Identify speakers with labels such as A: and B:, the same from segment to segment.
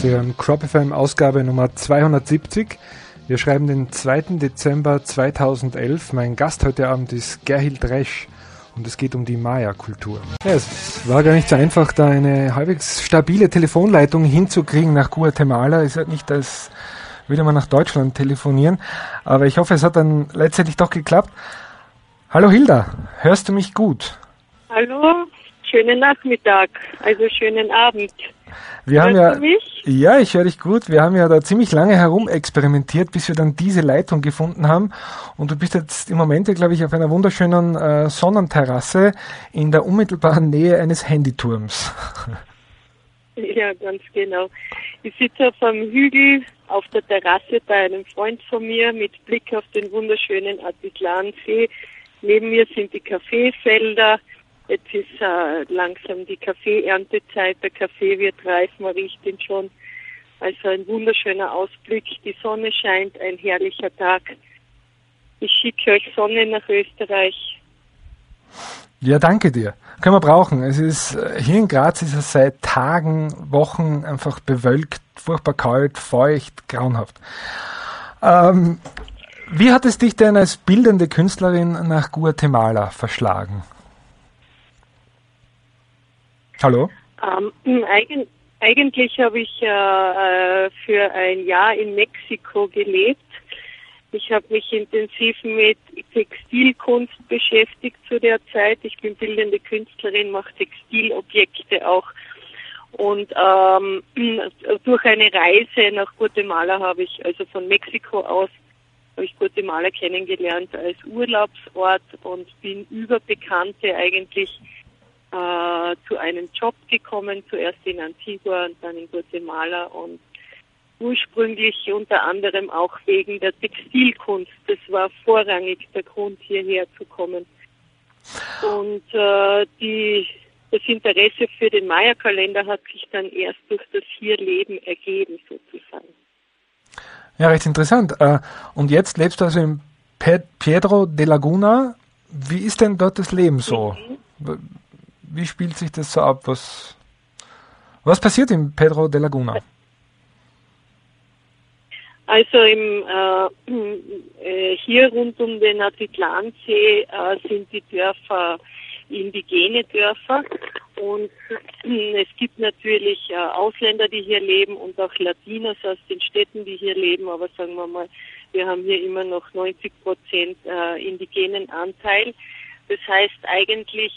A: Sie hören Crop FM Ausgabe Nummer 270. Wir schreiben den 2. Dezember 2011. Mein Gast heute Abend ist Gerhild Resch und es geht um die Maya-Kultur. Ja, es war gar nicht so einfach, da eine halbwegs stabile Telefonleitung hinzukriegen nach Guatemala. Es ist halt nicht, als würde man nach Deutschland telefonieren, aber ich hoffe, es hat dann letztendlich doch geklappt. Hallo Hilda, hörst du mich gut?
B: Hallo, schönen Nachmittag, also schönen Abend.
A: Hörst du mich? Ja, ich höre dich gut. Wir haben ja da ziemlich lange herumexperimentiert, bis wir dann diese Leitung gefunden haben. Und du bist jetzt im Moment, glaube ich, auf einer wunderschönen Sonnenterrasse in der unmittelbaren Nähe eines Handyturms.
B: Ja, ganz genau. Ich sitze auf einem Hügel auf der Terrasse bei einem Freund von mir mit Blick auf den wunderschönen Atitlán-See. Neben mir sind die Kaffeefelder. Jetzt ist langsam die Kaffeeerntezeit, der Kaffee wird reif, man riecht ihn schon. Also ein wunderschöner Ausblick, die Sonne scheint, ein herrlicher Tag. Ich schicke euch Sonne nach Österreich.
A: Ja, danke dir. Können wir brauchen. Es ist, hier in Graz ist es seit Tagen, Wochen einfach bewölkt, furchtbar kalt, feucht, grauenhaft. Wie hat es dich denn als bildende Künstlerin nach Guatemala verschlagen? Hallo?
B: Eigentlich habe ich für ein Jahr in Mexiko gelebt. Ich habe mich intensiv mit Textilkunst beschäftigt zu der Zeit. Ich bin bildende Künstlerin, mache Textilobjekte auch. Und durch eine Reise nach Guatemala habe ich, also von Mexiko aus, habe ich Guatemala kennengelernt als Urlaubsort und bin über Bekannte eigentlich zu einem Job gekommen, zuerst in Antigua und dann in Guatemala und ursprünglich unter anderem auch wegen der Textilkunst. Das war vorrangig der Grund, hierher zu kommen. Und das Interesse für den Maya-Kalender hat sich dann erst durch das Hierleben ergeben, sozusagen.
A: Ja, recht interessant. Und jetzt lebst du also in Piedro de Laguna. Wie ist denn dort das Leben so? Wie spielt sich das so ab? Was passiert in Piedro de Laguna?
B: Also hier rund um den Atitlán-See sind die Dörfer indigene Dörfer und es gibt natürlich Ausländer, die hier leben und auch Latinos aus den Städten, die hier leben, aber sagen wir mal, wir haben hier immer noch 90% indigenen Anteil. Das heißt eigentlich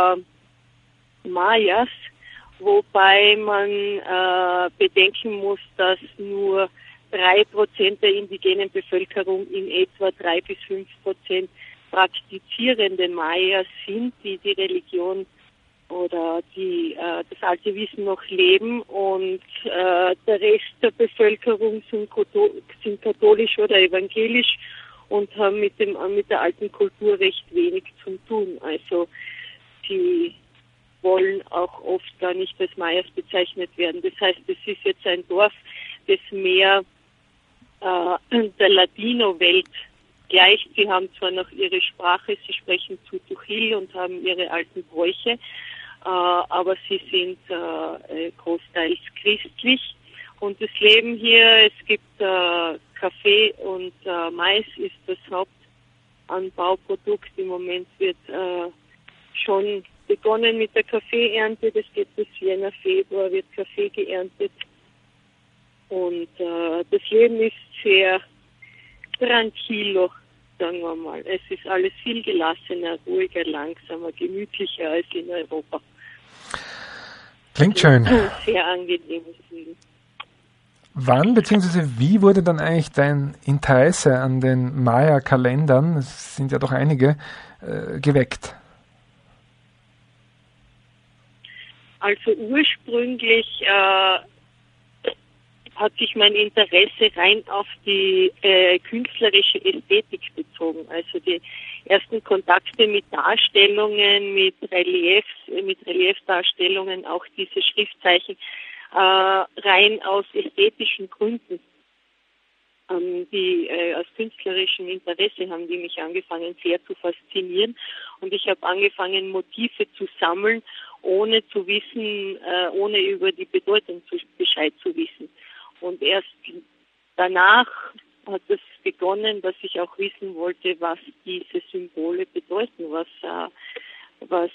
B: Mayas, wobei man bedenken muss, dass nur 3% der indigenen Bevölkerung in etwa 3-5% praktizierende Mayas sind, die die Religion oder das alte Wissen noch leben und der Rest der Bevölkerung sind katholisch oder evangelisch und haben mit der alten Kultur recht wenig zu tun. Also sie wollen auch oft gar nicht als Mayas bezeichnet werden. Das heißt, es ist jetzt ein Dorf, das mehr der Latino-Welt gleicht. Sie haben zwar noch ihre Sprache, sie sprechen Tutuchil und haben ihre alten Bräuche, aber sie sind großteils christlich. Und das Leben hier, es gibt Kaffee und Mais ist das Hauptanbauprodukt. Im Moment wird schon begonnen mit der Kaffeeernte, das geht bis Jänner, Februar wird Kaffee geerntet. Und das Leben ist sehr tranquilo, sagen wir mal. Es ist alles viel gelassener, ruhiger, langsamer, gemütlicher als in Europa.
A: Klingt schön.
B: Sehr angenehmes Leben.
A: Wann bzw. wie wurde dann eigentlich dein Interesse an den Maya-Kalendern, es sind ja doch einige, geweckt?
B: Also ursprünglich hat sich mein Interesse rein auf die künstlerische Ästhetik bezogen. Also die ersten Kontakte mit Darstellungen, mit Reliefdarstellungen, auch diese Schriftzeichen, rein aus ästhetischen Gründen. Aus künstlerischem Interesse haben die mich angefangen sehr zu faszinieren und ich habe angefangen Motive zu sammeln, ohne zu wissen, ohne über die Bedeutung Bescheid zu wissen. erst danach hat es begonnen, dass ich auch wissen wollte, was diese Symbole bedeuten, was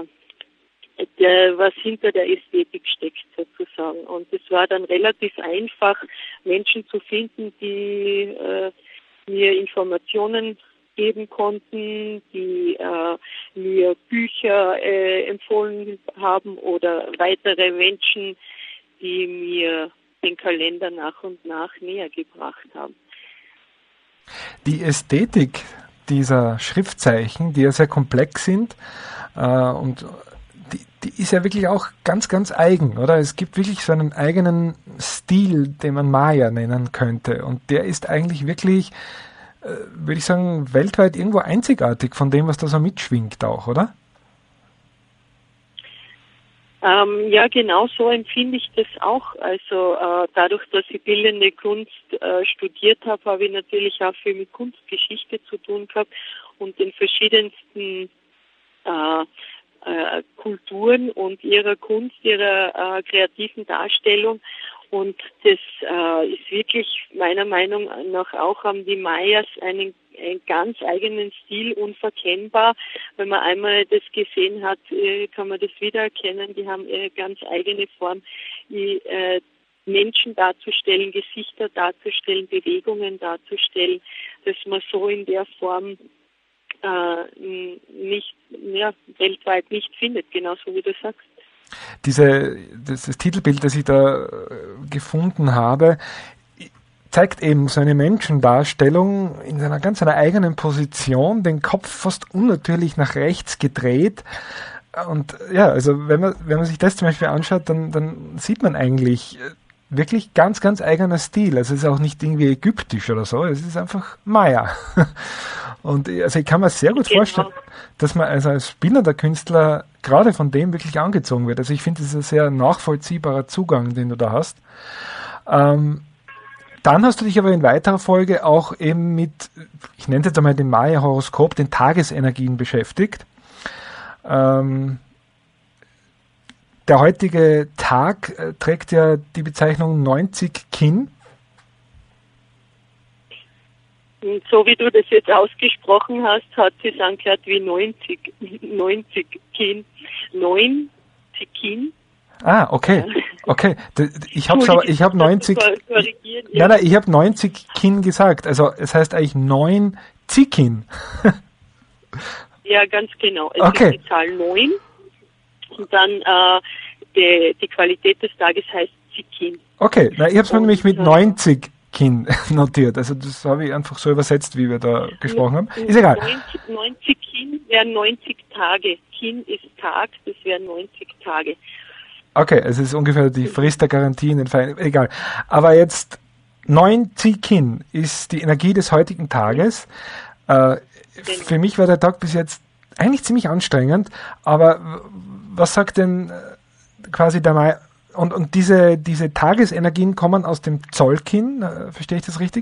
B: hinter der Ästhetik steckt sozusagen. Und es war dann relativ einfach, Menschen zu finden, die mir Informationen geben konnten, die mir Bücher empfohlen haben oder weitere Menschen, die mir den Kalender nach und nach näher gebracht haben.
A: Die Ästhetik dieser Schriftzeichen, die ja sehr komplex sind und die ist ja wirklich auch ganz, ganz eigen, oder? Es gibt wirklich so einen eigenen Stil, den man Maya nennen könnte. Und der ist eigentlich wirklich, würde ich sagen, weltweit irgendwo einzigartig von dem, was da so mitschwingt auch, oder?
B: Ja, genau so empfinde ich das auch. Also dadurch, dass ich bildende Kunst studiert habe, habe ich natürlich auch viel mit Kunstgeschichte zu tun gehabt und den verschiedensten Kulturen und ihrer Kunst, ihrer kreativen Darstellung. Und das ist wirklich meiner Meinung nach auch, haben die Mayas einen ganz eigenen Stil, unverkennbar. Wenn man einmal das gesehen hat, kann man das wiedererkennen. Die haben ihre ganz eigene Form, die Menschen darzustellen, Gesichter darzustellen, Bewegungen darzustellen, dass man so in der Form nicht, ja, weltweit nicht findet, genauso wie du sagst.
A: Das Titelbild, das ich da gefunden habe, zeigt eben so eine Menschendarstellung in seiner ganz einer eigenen Position, den Kopf fast unnatürlich nach rechts gedreht. Und ja, also wenn man sich das zum Beispiel anschaut, dann sieht man eigentlich wirklich ganz, ganz eigener Stil. Also es ist auch nicht irgendwie ägyptisch oder so, es ist einfach Maya. Und also ich kann mir sehr gut vorstellen, dass man also als bildender Künstler gerade von dem wirklich angezogen wird. Also ich finde, das ist ein sehr nachvollziehbarer Zugang, den du da hast. Dann hast du dich aber in weiterer Folge auch eben mit, ich nenne es jetzt einmal dem Maya-Horoskop, den Tagesenergien beschäftigt. Der heutige Tag trägt ja die Bezeichnung 90 Kin.
B: So wie du das jetzt ausgesprochen hast, hat es angehört wie 90 Kin. 90 Kin.
A: Ah, okay. Okay. Ich habe 90. Nein, ich habe 90 Kin gesagt. Also es heißt eigentlich 9 Zikin.
B: Ja, ganz genau. Es
A: okay.
B: ist die Zahl 9. Und dann die Qualität des Tages heißt Zikin.
A: Okay, na, ich habe es mir nämlich mit 90 Kin notiert. Also das habe ich einfach so übersetzt, wie wir da gesprochen haben. Ist egal.
B: 90 Kin wären 90 Tage. Kin ist Tag, das wären 90 Tage.
A: Okay, es ist ungefähr die Frist der Garantie in den Vereinigten. Egal. Aber jetzt 9 Kin ist die Energie des heutigen Tages. Für mich war der Tag bis jetzt eigentlich ziemlich anstrengend, aber was sagt denn quasi der Mai? Und diese Tagesenergien kommen aus dem Tzolkin, verstehe ich das richtig?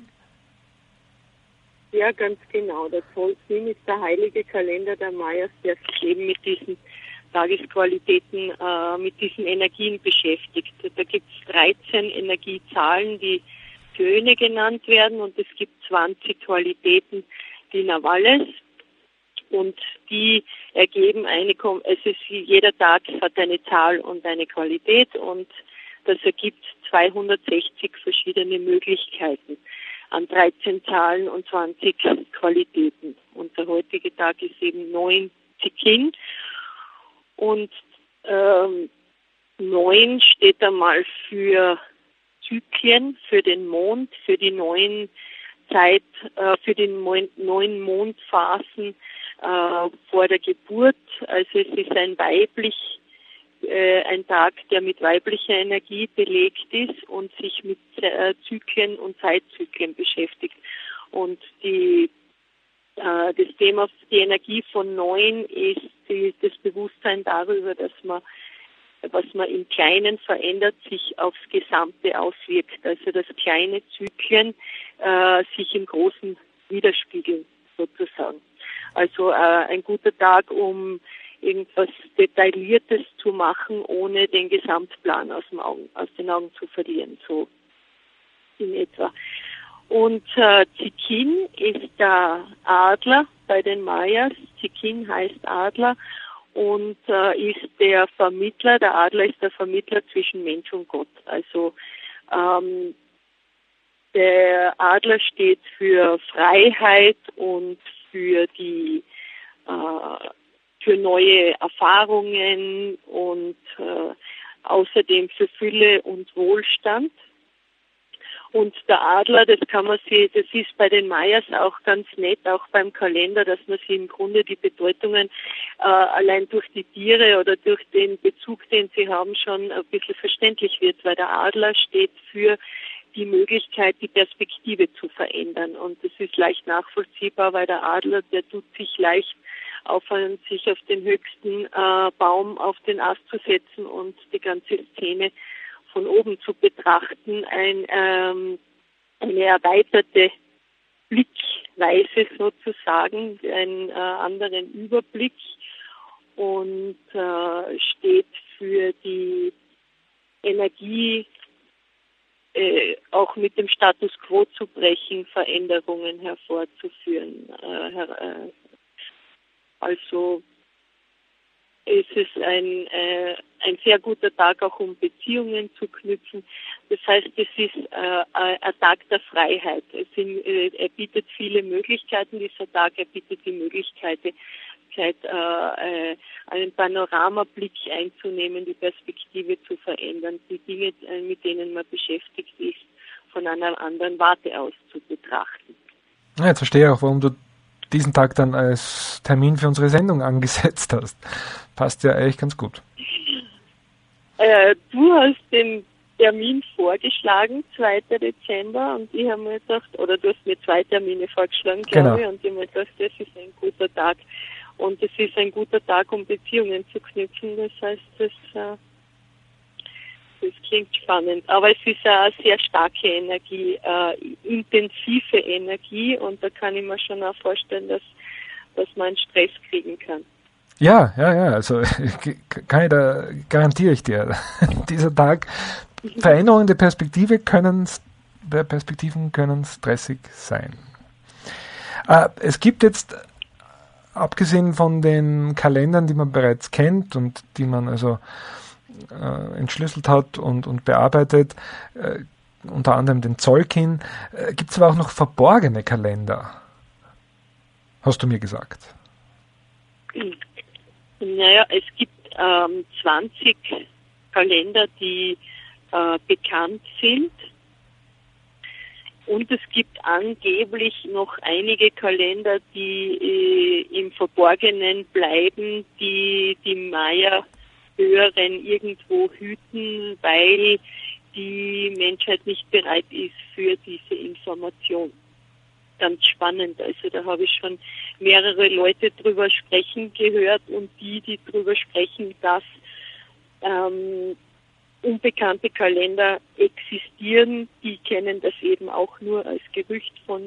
B: Ja, ganz genau. Der Tzolkin ist der heilige Kalender der Mayas, der sich eben mit diesen Tagesqualitäten, mit diesen Energien beschäftigt. Da gibt es 13 Energiezahlen, die Töne genannt werden, und es gibt 20 Qualitäten, die Navales. Und die ergeben jeder Tag hat eine Zahl und eine Qualität, und das ergibt 260 verschiedene Möglichkeiten an 13 Zahlen und 20 Qualitäten. Und der heutige Tag ist eben 9 Zikin. Und 9 steht einmal für Zyklen, für den Mond, für die neuen für die 9 Mondphasen vor der Geburt. Also es ist ein Tag, der mit weiblicher Energie belegt ist und sich mit Zyklen und Zeitzyklen beschäftigt. Und das Thema, die Energie von 9 ist das Bewusstsein darüber, dass was man im Kleinen verändert, sich aufs Gesamte auswirkt. Also dass kleine Zyklen sich im Großen widerspiegeln, sozusagen. Also ein guter Tag, um irgendwas Detailliertes zu machen, ohne den Gesamtplan aus den Augen zu verlieren. So in etwa. Und Tzickin ist der Adler bei den Mayas. Tzickin heißt Adler und ist der Vermittler. Der Adler ist der Vermittler zwischen Mensch und Gott. Also der Adler steht für Freiheit und für für neue Erfahrungen und außerdem für Fülle und Wohlstand. Und der Adler, das ist bei den Mayas auch ganz nett, auch beim Kalender, dass man sich im Grunde die Bedeutungen allein durch die Tiere oder durch den Bezug, den sie haben, schon ein bisschen verständlich wird, weil der Adler steht für die Möglichkeit, die Perspektive zu verändern. Und das ist leicht nachvollziehbar, weil der Adler, der tut sich leicht sich auf den höchsten Baum auf den Ast zu setzen und die ganze Szene von oben zu betrachten, eine erweiterte Blickweise sozusagen, einen anderen Überblick und steht für die Energie, auch mit dem Status quo zu brechen, Veränderungen hervorzuführen. Also es ist ein sehr guter Tag auch, um Beziehungen zu knüpfen. Das heißt, es ist ein Tag der Freiheit. Er bietet viele Möglichkeiten, dieser Tag. Er bietet die Möglichkeit, einen Panoramablick einzunehmen, die Perspektive zu verändern, die Dinge, mit denen man beschäftigt ist, von einer anderen Warte aus zu betrachten.
A: Ja, jetzt verstehe ich auch, warum du diesen Tag dann als Termin für unsere Sendung angesetzt hast. Passt ja eigentlich ganz gut.
B: Du hast den Termin vorgeschlagen, 2. Dezember, und ich habe mir gedacht, oder du hast mir 2 Termine vorgeschlagen, glaube ich, und ich habe mir gedacht, das ist ein guter Tag. Und es ist ein guter Tag, um Beziehungen zu knüpfen. Das heißt, das klingt spannend. Aber es ist eine sehr starke Energie, intensive Energie, und da kann ich mir schon auch vorstellen, dass man einen Stress kriegen kann.
A: Ja, also garantiere ich dir. Dieser Tag, Veränderungen der Perspektiven können stressig sein. Es gibt jetzt, abgesehen von den Kalendern, die man bereits kennt und die man also entschlüsselt hat und bearbeitet, unter anderem den Tzolk'in, gibt es aber auch noch verborgene Kalender, hast du mir gesagt.
B: Naja, es gibt 20 Kalender, die bekannt sind, und es gibt angeblich noch einige Kalender, die im Verborgenen bleiben, die Maya-Höheren irgendwo hüten, weil die Menschheit nicht bereit ist für diese Information. Ganz spannend. Also da habe ich schon mehrere Leute drüber sprechen gehört, und die drüber sprechen, dass unbekannte Kalender existieren, die kennen das eben auch nur als Gerücht von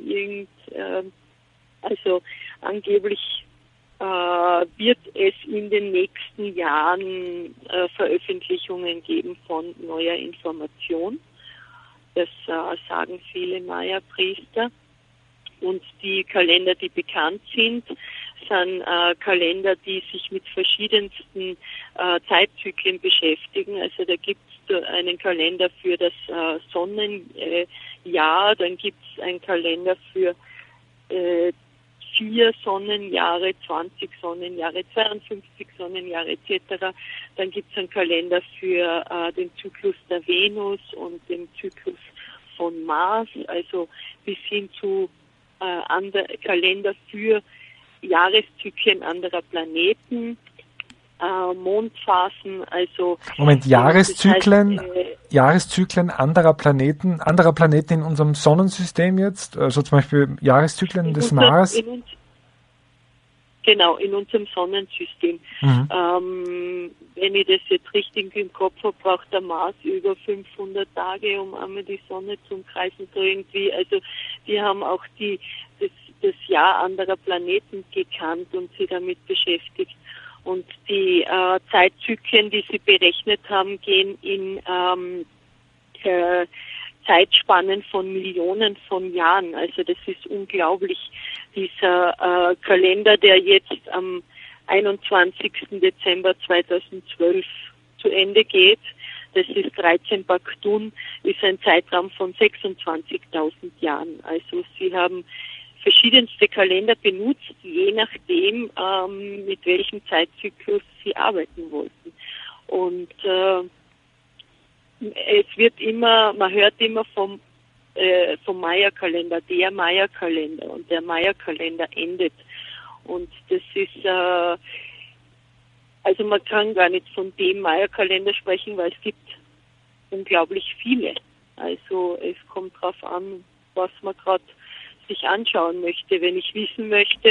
B: also angeblich wird es in den nächsten Jahren Veröffentlichungen geben von neuer Information. Das sagen viele Maya-Priester. Und die Kalender, die bekannt sind Kalender, die sich mit verschiedensten Zeitzyklen beschäftigen. Also da gibt es einen Kalender für das Sonnenjahr, dann gibt es einen Kalender für 4 Sonnenjahre, 20 Sonnenjahre, 52 Sonnenjahre etc. Dann gibt es einen Kalender für den Zyklus der Venus und den Zyklus von Mars, also bis hin zu Kalender für Jahreszyklen anderer Planeten, Mondphasen, also
A: Moment, Jahreszyklen, das heißt, Jahreszyklen anderer Planeten in unserem Sonnensystem jetzt, also zum Beispiel Jahreszyklen des Mars?
B: Genau, in unserem Sonnensystem. Wenn ich das jetzt richtig im Kopf habe, braucht der Mars über 500 Tage, um einmal die Sonne zu umkreisen. So irgendwie. Also die haben auch das Jahr anderer Planeten gekannt und sie damit beschäftigt. Und die Zeitzyklen, die sie berechnet haben, gehen in Zeitspannen von Millionen von Jahren. Also das ist unglaublich. Dieser Kalender, der jetzt am 21. Dezember 2012 zu Ende geht, das ist 13 Baktun, ist ein Zeitraum von 26.000 Jahren. Also sie haben verschiedenste Kalender benutzt, je nachdem, mit welchem Zeitzyklus sie arbeiten wollten. Und es wird immer, man hört immer vom Maya-Kalender, der Maya-Kalender, und der Maya-Kalender endet. Und das ist, also man kann gar nicht von dem Maya-Kalender sprechen, weil es gibt unglaublich viele. Also es kommt darauf an, was man gerade sich anschauen möchte. Wenn ich wissen möchte,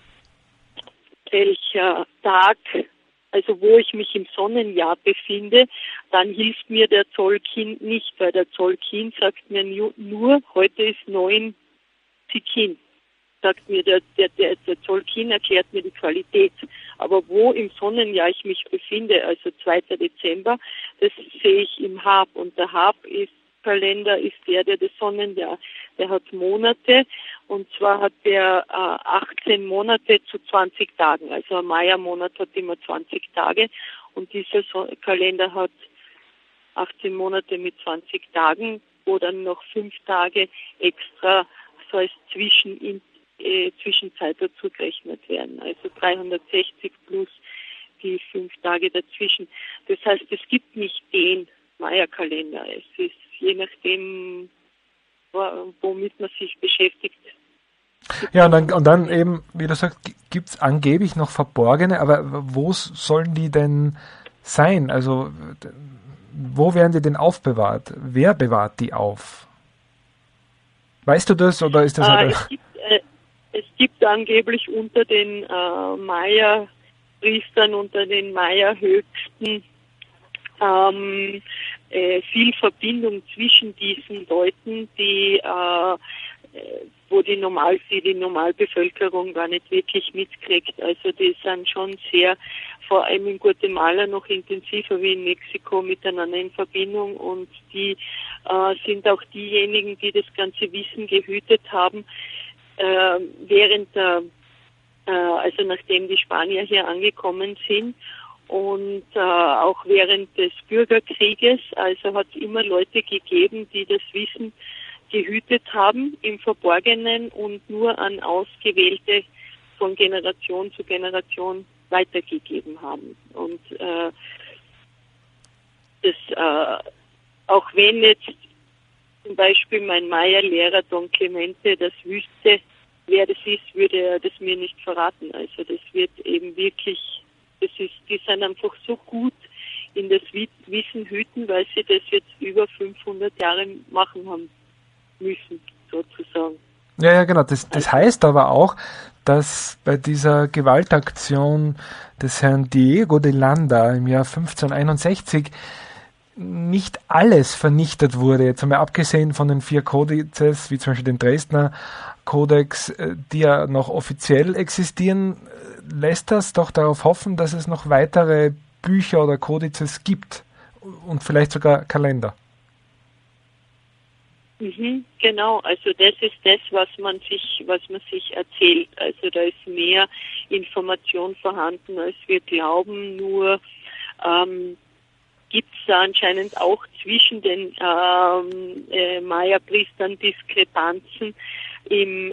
B: welcher Tag, also wo ich mich im Sonnenjahr befinde, dann hilft mir der Tzolkin nicht, weil der Tzolkin sagt mir nur, heute ist 9 Zikin. Sagt mir der Tzolkin erklärt mir die Qualität. Aber wo im Sonnenjahr ich mich befinde, also 2. Dezember, das sehe ich im Hab. Und der Hab-Kalender ist der das Sonnenjahr. Der hat Monate, und zwar hat der 18 Monate zu 20 Tagen. Also ein Maya-Monat hat immer 20 Tage, und dieser Kalender hat 18 Monate mit 20 Tagen, wo dann noch 5 Tage extra so als Zwischenzeit dazu gerechnet werden. Also 360 plus die 5 Tage dazwischen. Das heißt, es gibt nicht den Maya-Kalender. Es ist je nachdem, womit man sich beschäftigt.
A: Ja, und dann eben, wie du sagst, gibt es angeblich noch Verborgene, aber wo sollen die denn sein? Also, wo werden die denn aufbewahrt? Wer bewahrt die auf? Weißt du das, oder ist das halt...
B: Es gibt angeblich unter den Maya-Priestern, unter den Maya-Höchsten viel Verbindung zwischen diesen Leuten, die wo die Normalbevölkerung gar nicht wirklich mitkriegt. Also die sind schon sehr, vor allem in Guatemala noch intensiver wie in Mexiko, miteinander in Verbindung, und die sind auch diejenigen, die das ganze Wissen gehütet haben, also nachdem die Spanier hier angekommen sind. Und auch während des Bürgerkrieges, also hat es immer Leute gegeben, die das Wissen gehütet haben im Verborgenen und nur an Ausgewählte von Generation zu Generation weitergegeben haben. Und auch wenn jetzt zum Beispiel mein Maya-Lehrer Don Clemente das wüsste, wer das ist, würde er das mir nicht verraten. Also das wird eben wirklich, die sind einfach so gut in das Wissen hüten, weil sie das jetzt über 500 Jahre machen haben müssen, sozusagen.
A: Ja, genau. Das heißt aber auch, dass bei dieser Gewaltaktion des Herrn Diego de Landa im Jahr 1561 nicht alles vernichtet wurde, jetzt einmal abgesehen von den 4 Kodizes, wie zum Beispiel den Dresdner Kodex, die ja noch offiziell existieren. Lässt das doch darauf hoffen, dass es noch weitere Bücher oder Kodizes gibt und vielleicht sogar Kalender.
B: Genau, also das ist das, was man sich erzählt. Also da ist mehr Information vorhanden, als wir glauben. Nur gibt es da anscheinend auch zwischen den Maya-Priestern Diskrepanzen in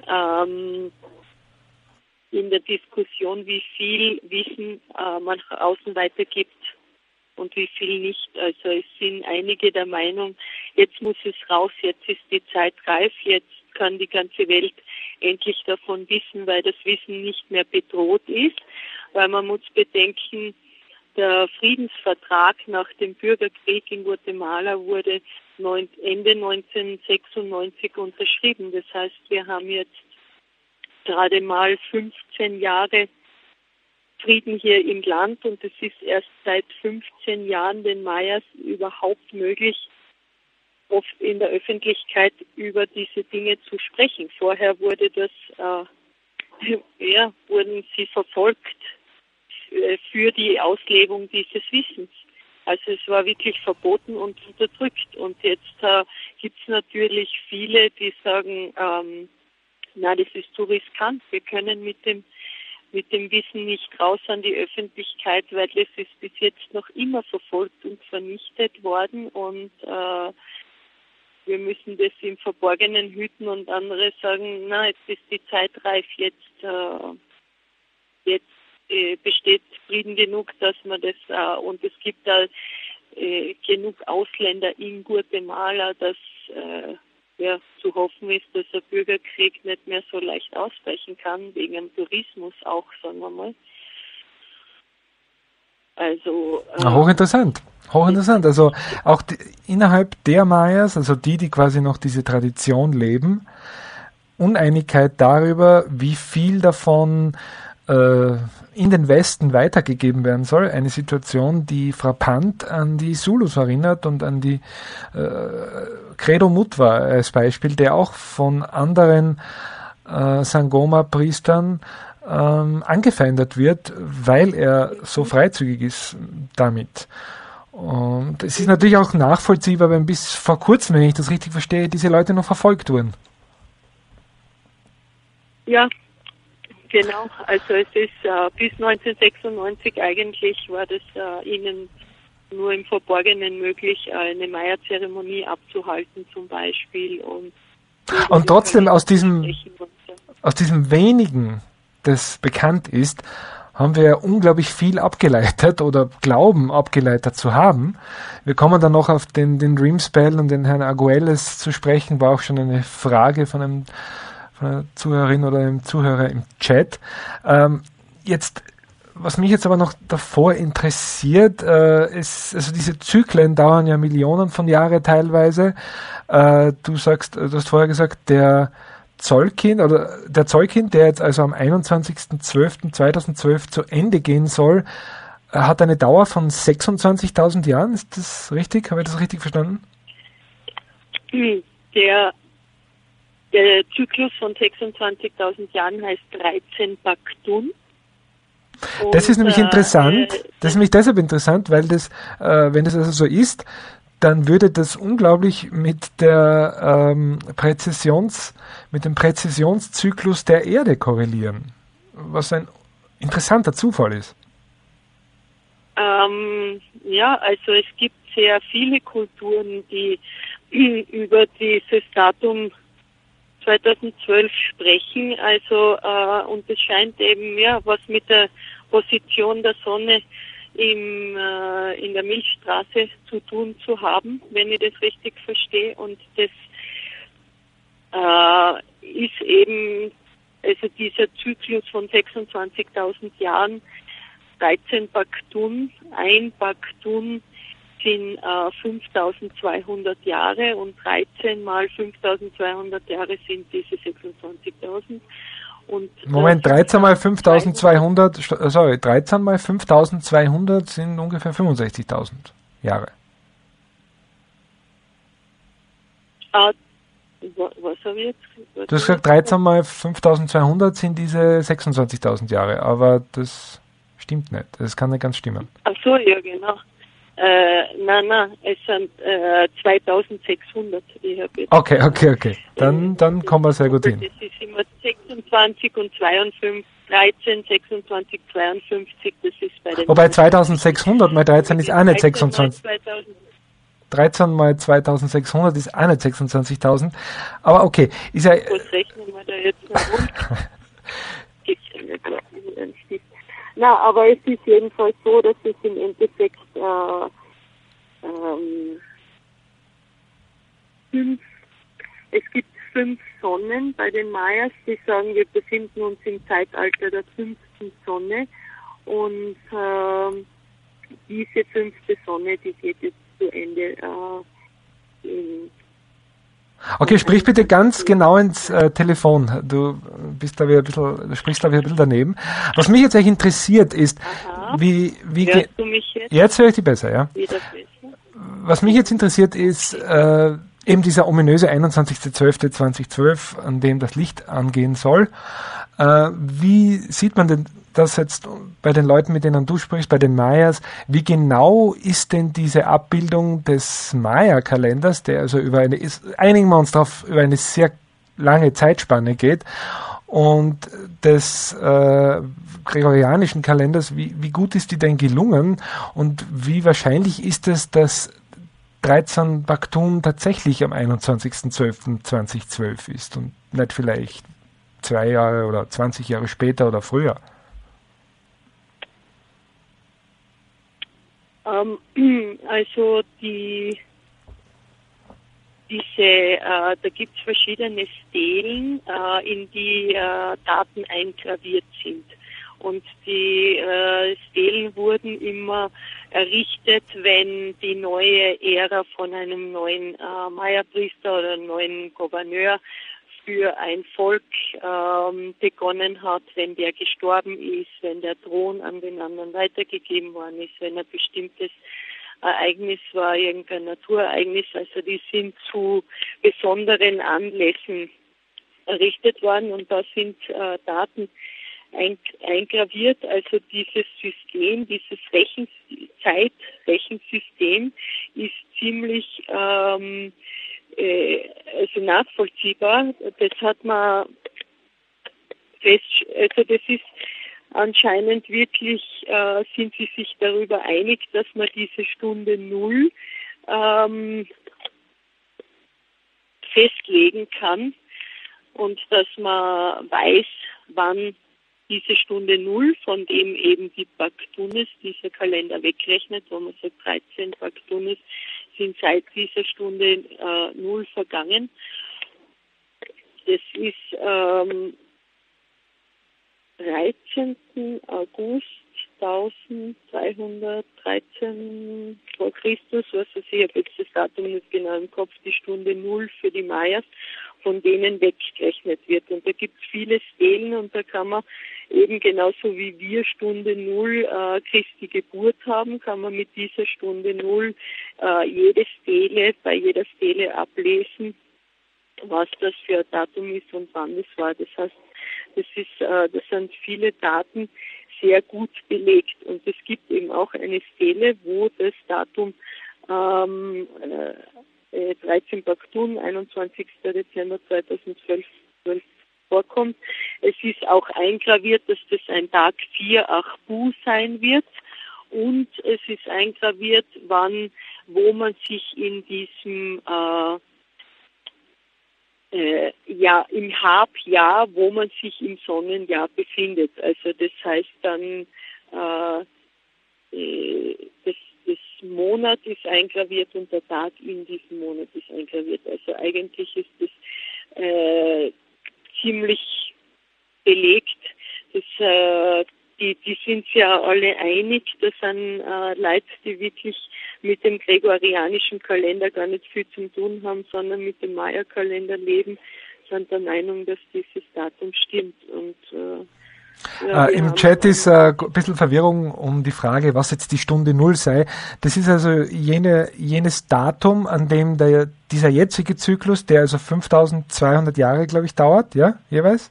B: der Diskussion, wie viel Wissen man nach außen weitergibt und wie viel nicht. Also es sind einige der Meinung, jetzt muss es raus, jetzt ist die Zeit reif, jetzt kann die ganze Welt endlich davon wissen, weil das Wissen nicht mehr bedroht ist. Weil man muss bedenken, der Friedensvertrag nach dem Bürgerkrieg in Guatemala wurde Ende 1996 unterschrieben. Das heißt, wir haben jetzt gerade mal 15 Jahre Frieden hier im Land, und es ist erst seit 15 Jahren den Mayas überhaupt möglich, oft in der Öffentlichkeit über diese Dinge zu sprechen. Vorher wurde wurden sie verfolgt für die Auslebung dieses Wissens. Also es war wirklich verboten und unterdrückt. Und jetzt gibt es natürlich viele, die sagen, na, das ist zu riskant. Wir können mit dem Wissen nicht raus an die Öffentlichkeit, weil es ist bis jetzt noch immer verfolgt und vernichtet worden und wir müssen das im Verborgenen hüten, und andere sagen, na, jetzt ist die Zeit reif, jetzt besteht Frieden genug, dass man das, und es gibt da genug Ausländer in Guatemala, dass zu hoffen ist, dass der Bürgerkrieg nicht mehr so leicht ausbrechen kann, wegen dem Tourismus auch, sagen wir mal. Also
A: hochinteressant. Also auch innerhalb der Mayas, also die quasi noch diese Tradition leben, Uneinigkeit darüber, wie viel davon in den Westen weitergegeben werden soll. Eine Situation, die frappant an die Zulus erinnert und an die Credo Mutwa als Beispiel, der auch von anderen Sangoma-Priestern angefeindet wird, weil er so freizügig ist damit. Und es ist natürlich auch nachvollziehbar, wenn bis vor kurzem, wenn ich das richtig verstehe, diese Leute noch verfolgt wurden.
B: Ja, genau. Also es ist bis 1996 eigentlich war das ihnen nur im Verborgenen möglich, eine Maya-Zeremonie abzuhalten zum Beispiel. Und
A: trotzdem aus diesem wenigen, das bekannt ist, haben wir unglaublich viel abgeleitet oder glauben abgeleitet zu haben. Wir kommen dann noch auf den Dream Spell und den Herrn Arguelles zu sprechen, war auch schon eine Frage von einer Zuhörerin oder einem Zuhörer im Chat. Was mich jetzt aber noch davor interessiert, ist, also diese Zyklen dauern ja Millionen von Jahren teilweise. Du hast vorher gesagt, der Zollkind, der jetzt also am 21.12.2012 zu Ende gehen soll, hat eine Dauer von 26.000 Jahren. Ist das richtig? Habe ich das richtig verstanden?
B: Der Zyklus von 26.000 Jahren heißt 13 Baktun.
A: Das ist nämlich interessant. Das ist nämlich deshalb interessant, weil das, wenn das also so ist, dann würde das unglaublich mit dem Präzisionszyklus der Erde korrelieren, was ein interessanter Zufall ist.
B: Ja, also es gibt sehr viele Kulturen, die über dieses Datum 2012 sprechen, also und es scheint eben was mit der Position der Sonne in der Milchstraße zu tun zu haben, wenn ich das richtig verstehe, und das ist eben, also dieser Zyklus von 26.000 Jahren, 13 Baktun, ein Baktun sind 5.200 Jahre und 13 mal 5.200 Jahre sind diese 26.000. Und
A: Moment, 13 mal 5.200 sind ungefähr 65.000 Jahre.
B: Was habe ich jetzt?
A: Du hast gesagt, 13 mal 5.200 sind diese 26.000 Jahre, aber das stimmt nicht. Das kann nicht ganz stimmen.
B: Ach so, ja, genau. Nein, es sind 2.600.
A: Okay. Dann kommen wir sehr gut hin.
B: Das ist immer 26 und 52, 13, 26, 52, das ist bei den...
A: Wobei 2.600 mal 13 ist auch nicht 26. 13 mal 2.600 ist auch nicht 26.000. Aber okay, ist ja...
B: Was rechnen wir da jetzt mal rum? Na, aber es ist jedenfalls so, dass es im Endeffekt es gibt 5 Sonnen bei den Mayas, die sagen, wir befinden uns im Zeitalter der 5. Sonne, und diese 5. Sonne, die geht jetzt zu Ende.
A: Okay, sprich bitte ganz genau ins Telefon. Du sprichst da wieder ein bisschen daneben. Was mich jetzt eigentlich interessiert ist, wie
B: hörst du mich jetzt?
A: Jetzt höre ich dich besser, ja.
B: Wieder besser.
A: Was mich jetzt interessiert ist, Eben dieser ominöse 21.12.2012, an dem das Licht angehen soll. Wie sieht man denn das jetzt bei den Leuten, mit denen du sprichst, bei den Mayas? Wie genau ist denn diese Abbildung des Maya-Kalenders, der also einigen wir uns darauf, über eine sehr lange Zeitspanne geht, und des gregorianischen Kalenders, wie gut ist die denn gelungen und wie wahrscheinlich ist es, dass 13 Baktun tatsächlich am 21.12.2012 ist und nicht vielleicht 2 Jahre oder 20 Jahre später oder früher?
B: Also da gibt es verschiedene Stelen, in die Daten eingraviert sind. Und die Stelen wurden immer errichtet, wenn die neue Ära von einem neuen Maya-Priester oder einem neuen Gouverneur für ein Volk begonnen hat, wenn der gestorben ist, wenn der Thron an den anderen weitergegeben worden ist, wenn ein bestimmtes Ereignis war, irgendein Naturereignis. Also die sind zu besonderen Anlässen errichtet worden und da sind Daten eingraviert. Also dieses System, dieses Zeitrechensystem ist ziemlich also nachvollziehbar. Das hat man also das ist anscheinend wirklich, sind sie sich darüber einig, dass man diese Stunde Null festlegen kann und dass man weiß, wann diese Stunde Null, von dem eben die Baktunis, dieser Kalender wegrechnet, wo man sagt 13 Baktunis sind seit dieser Stunde Null vergangen. Das ist 13. August 1313 vor Christus, was weiß ich, habe jetzt das Datum nicht genau im Kopf, die Stunde Null für die Mayas, von denen weggerechnet wird. Und da gibt es viele Stelen und da kann man eben genauso wie wir Stunde Null Christi Geburt haben, kann man mit dieser Stunde Null bei jeder Stele ablesen, was das für ein Datum ist und wann es war. Das heißt, das sind viele Daten sehr gut belegt. Und es gibt eben auch eine Stele, wo das Datum 13 Baktun, 21. Dezember 2012 vorkommt. Es ist auch eingraviert, dass das ein Tag 4 Achbu sein wird. Und es ist eingraviert, wo man sich in diesem im Halbjahr, wo man sich im Sonnenjahr befindet. Also das heißt dann, das Monat ist eingraviert und der Tag in diesem Monat ist eingraviert. Also eigentlich ist das ziemlich belegt. Die sind ja alle einig, das sind Leute, die wirklich mit dem gregorianischen Kalender gar nicht viel zu tun haben, sondern mit dem Maya-Kalender leben, sind der Meinung, dass dieses Datum stimmt. Und
A: im Chat ist ein bisschen Verwirrung um die Frage, was jetzt die Stunde Null sei. Das ist also jenes Datum, an dem dieser jetzige Zyklus, der also 5200 Jahre, glaube ich, dauert, ja, jeweils?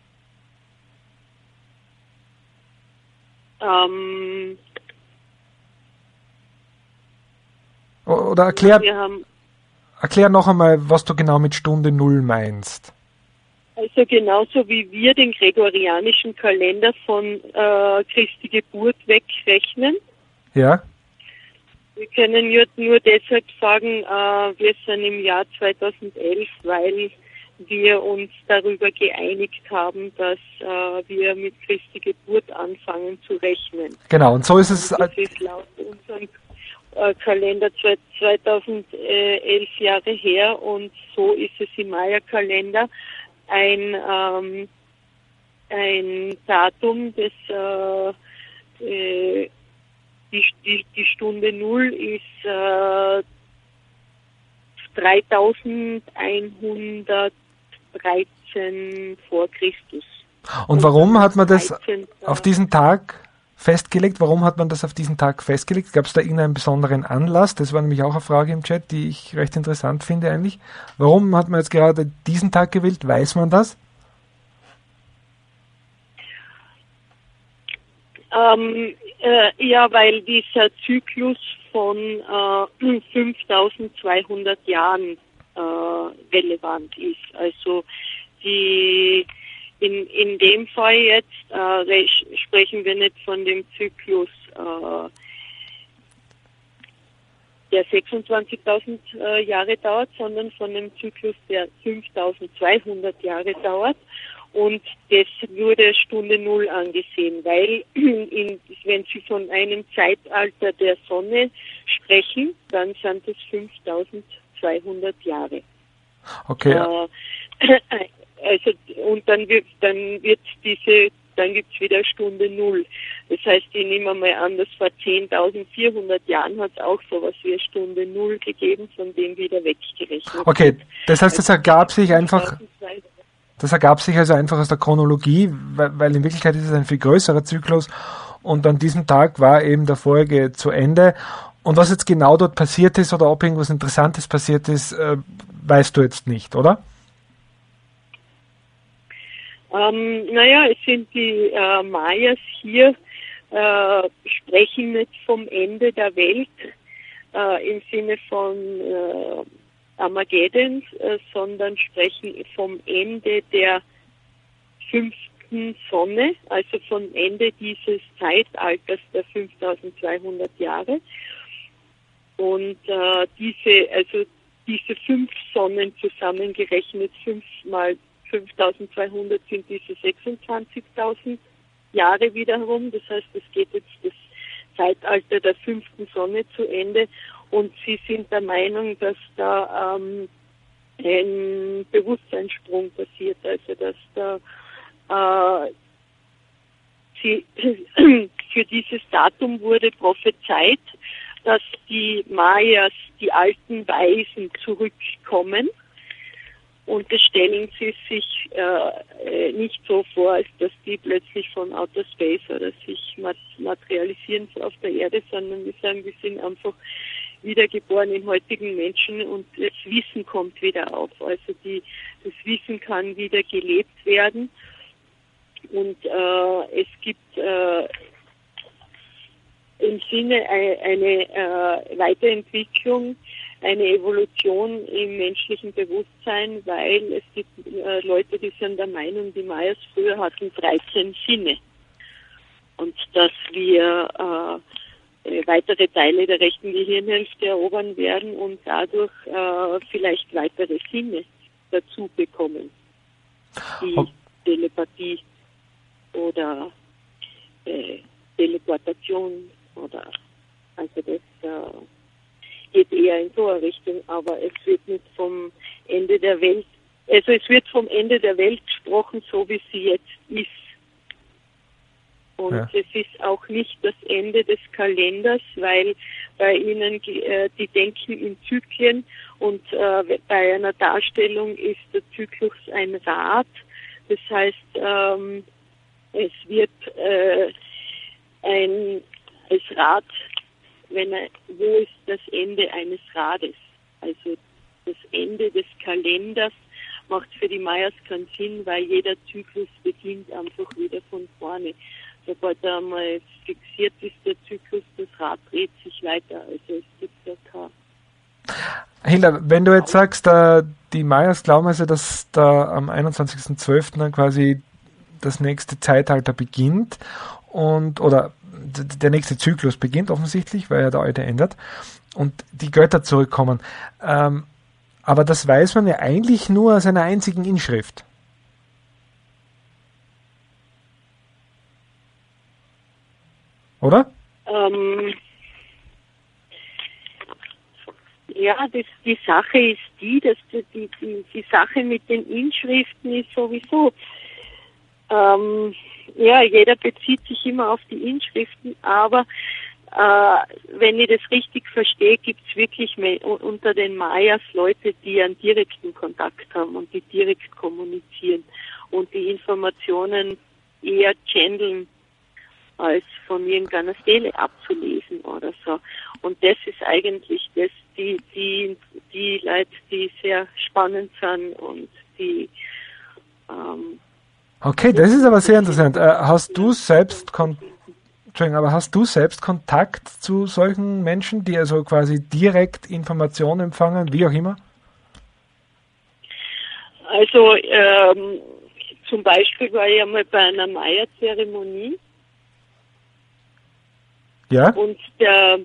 A: Oder erklär noch einmal, was du genau mit Stunde Null meinst.
B: Also genauso wie wir den gregorianischen Kalender von Christi Geburt wegrechnen.
A: Ja.
B: Wir können nur deshalb sagen, wir sind im Jahr 2011, weil wir uns darüber geeinigt haben, dass wir mit Christi Geburt anfangen zu rechnen.
A: Genau, und so ist es.
B: Das ist laut unserem Kalender 2011 Jahre her und so ist es im Maya-Kalender ein Datum, das die Stunde Null ist 3113 vor Christus.
A: Und warum hat man das auf diesen Tag festgelegt? Warum hat man das auf diesen Tag festgelegt? Gab es da irgendeinen besonderen Anlass? Das war nämlich auch eine Frage im Chat, die ich recht interessant finde eigentlich. Warum hat man jetzt gerade diesen Tag gewählt? Weiß man das?
B: Ja, weil dieser Zyklus von 5200 Jahren relevant ist. Also in dem Fall jetzt sprechen wir nicht von dem Zyklus, der 26.000 Jahre dauert, sondern von dem Zyklus, der 5200 Jahre dauert. Und das wurde Stunde Null angesehen, weil wenn Sie von einem Zeitalter der Sonne sprechen, dann sind es 5200 Jahre.
A: Okay.
B: Also und dann gibt's wieder Stunde Null. Das heißt, ich nehme mal an, dass vor 10.400 Jahren hat es auch sowas wie eine Stunde Null gegeben, von dem wieder weggerechnet.
A: Okay, das heißt, das ergab sich einfach. Das ergab sich also einfach aus der Chronologie, weil in Wirklichkeit ist es ein viel größerer Zyklus und an diesem Tag war eben der vorige zu Ende. Und was jetzt genau dort passiert ist oder ob irgendwas Interessantes passiert ist, weißt du jetzt nicht, oder?
B: Es sind die Mayas hier, sprechen nicht vom Ende der Welt im Sinne von Armageddon, sondern sprechen vom Ende der 5. Sonne, also vom Ende dieses Zeitalters der 5200 Jahre. Und diese 5 Sonnen zusammengerechnet, 5 mal 5200 sind diese 26.000 Jahre wiederum. Das heißt, es geht jetzt das Zeitalter der 5. Sonne zu Ende. Und sie sind der Meinung, dass da ein Bewusstseinssprung passiert, also dass da für dieses Datum wurde prophezeit, dass die Mayas, die alten Weisen, zurückkommen. Und das stellen sie sich nicht so vor, als dass die plötzlich von Outer Space oder sich materialisieren auf der Erde, sondern wir sagen, die sind einfach wiedergeboren in heutigen Menschen und das Wissen kommt wieder auf. Also das Wissen kann wieder gelebt werden und es gibt im Sinne eine Weiterentwicklung, eine Evolution im menschlichen Bewusstsein, weil es gibt Leute, die sind der Meinung, die Mayas früher hatten 13 Sinne und dass wir weitere Teile der rechten Gehirnhälfte erobern werden und dadurch vielleicht weitere Sinne dazu bekommen. Die Telepathie oder Teleportation oder also das geht eher in so eine Richtung, aber es wird nicht vom Ende der Welt, also es wird vom Ende der Welt gesprochen, so wie sie jetzt ist. Und es ist auch nicht das Ende des Kalenders, weil bei ihnen, die denken in Zyklen und bei einer Darstellung ist der Zyklus ein Rad. Das heißt, es wird als Rad, wo ist das Ende eines Rades? Also das Ende des Kalenders macht für die Mayas keinen Sinn, weil jeder Zyklus beginnt einfach wieder von vorne. Sobald er einmal fixiert ist, der Zyklus, das Rad dreht sich weiter. Also es gibt da kein...
A: Hilda, wenn du jetzt sagst, die Mayas glauben also, dass da am 21.12. dann quasi das nächste Zeitalter beginnt oder der nächste Zyklus beginnt offensichtlich, weil ja der alte ändert und die Götter zurückkommen. Aber das weiß man ja eigentlich nur aus einer einzigen Inschrift. Oder?
B: Die Sache ist dass die Sache mit den Inschriften ist sowieso, jeder bezieht sich immer auf die Inschriften, aber wenn ich das richtig verstehe, gibt es wirklich unter den Mayas Leute, die einen direkten Kontakt haben und die direkt kommunizieren und die Informationen eher channeln als von irgendeiner Stelle abzulesen oder so. Und das ist eigentlich das, die Leute, die sehr spannend sind und die
A: okay, das ist aber sehr interessant. Hast du selbst Kontakt zu solchen Menschen, die also quasi direkt Informationen empfangen, wie auch immer?
B: Also zum Beispiel war ich einmal bei einer Maya-Zeremonie.
A: Ja.
B: Und der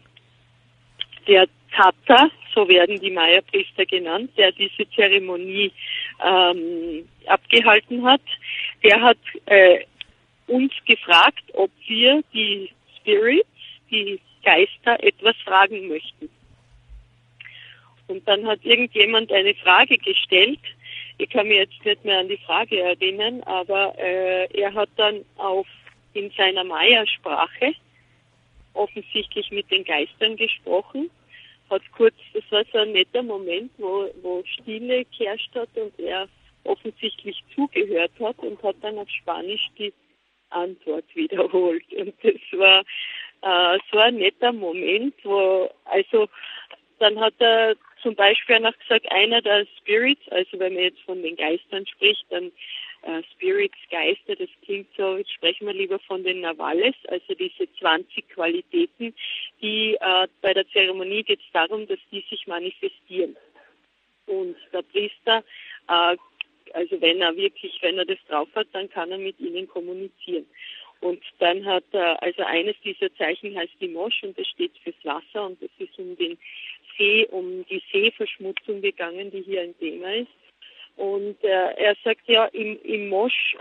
B: Tata, so werden die Maya-Priester genannt, der diese Zeremonie abgehalten hat, der hat uns gefragt, ob wir die Spirits, die Geister, etwas fragen möchten. Und dann hat irgendjemand eine Frage gestellt. Ich kann mich jetzt nicht mehr an die Frage erinnern, aber er hat dann in seiner Maya-Sprache offensichtlich mit den Geistern gesprochen. Das war so ein netter Moment, wo Stille geherrscht hat und er offensichtlich zugehört hat und hat dann auf Spanisch die Antwort wiederholt. Und das war so ein netter Moment, dann hat er zum Beispiel noch gesagt, einer der Spirits, also wenn man jetzt von den Geistern spricht, dann Spirits, Geister, das klingt so, jetzt sprechen wir lieber von den Navales, also diese 20 Qualitäten, die bei der Zeremonie geht es darum, dass die sich manifestieren. Und der Priester, also wenn er das drauf hat, dann kann er mit ihnen kommunizieren. Und dann hat er, also eines dieser Zeichen heißt die Mosch und das steht fürs Wasser und das ist um die Seeverschmutzung gegangen, die hier ein Thema ist. Und er sagt ja, im Mosch,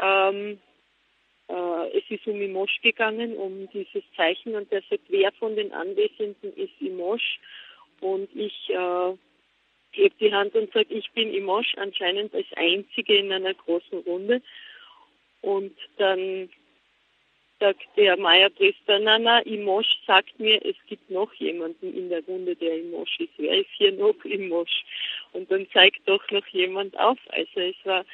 B: es ist um im Mosch gegangen, um dieses Zeichen und er sagt, wer von den Anwesenden ist im Mosch? Und ich heb die Hand und sage, ich bin im Mosch, anscheinend als Einzige in einer großen Runde. Und dann sagt der Maya-Priester, na, Imosh sagt mir, es gibt noch jemanden in der Runde, der Imosh ist. Wer ist hier noch Imosh? Und dann zeigt doch noch jemand auf. Also es war,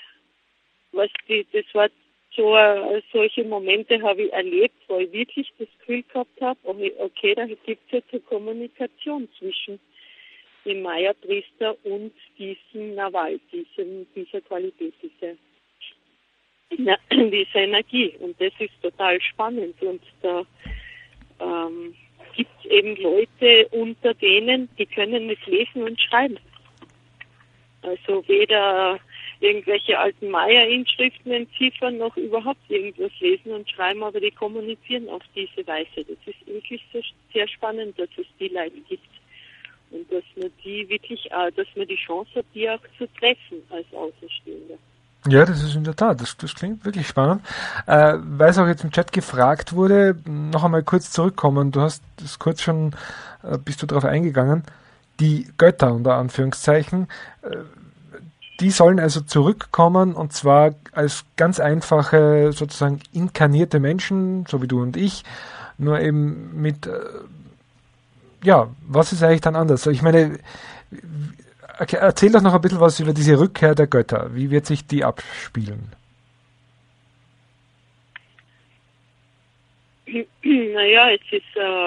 B: solche Momente habe ich erlebt, wo ich wirklich das Gefühl gehabt habe, okay, da gibt es jetzt eine Kommunikation zwischen dem Maya-Priester und diesem Naval, dieser Qualität, diese Energie. Und das ist total spannend. Und da gibt es eben Leute unter denen, die können nicht lesen und schreiben. Also weder irgendwelche alten Maya-Inschriften entziffern, noch überhaupt irgendwas lesen und schreiben, aber die kommunizieren auf diese Weise. Das ist wirklich sehr spannend, dass es die Leute gibt. Und dass man dass man die Chance hat, die auch zu treffen als Außenstehender.
A: Ja, das ist in der Tat, das klingt wirklich spannend. Weil es auch jetzt im Chat gefragt wurde, noch einmal kurz zurückkommen, du hast das kurz schon, bist du darauf eingegangen, die Götter unter Anführungszeichen, die sollen also zurückkommen und zwar als ganz einfache, sozusagen inkarnierte Menschen, so wie du und ich, nur eben mit, was ist eigentlich dann anders? Ich meine, erzähl doch noch ein bisschen was über diese Rückkehr der Götter. Wie wird sich die abspielen?
B: Naja, es ist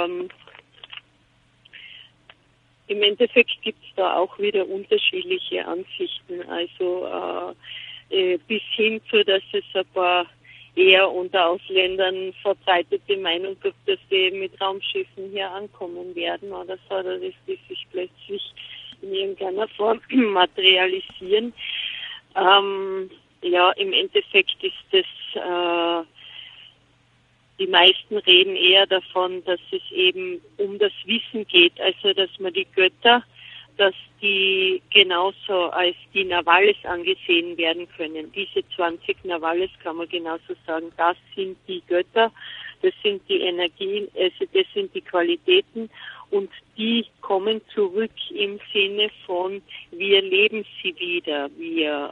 B: im Endeffekt gibt es da auch wieder unterschiedliche Ansichten. Also bis hin zu, dass es ein paar eher unter Ausländern verbreitete Meinung gibt, dass die mit Raumschiffen hier ankommen werden oder so, oder dass die sich plötzlich in irgendeiner Form materialisieren. Im Endeffekt ist das, die meisten reden eher davon, dass es eben um das Wissen geht, also dass man die Götter, dass die genauso als die Navales angesehen werden können. Diese 20 Navales kann man genauso sagen, das sind die Götter, das sind die Energien, also das sind die Qualitäten und die kommen zurück im Sinne von, wir leben sie wieder, wir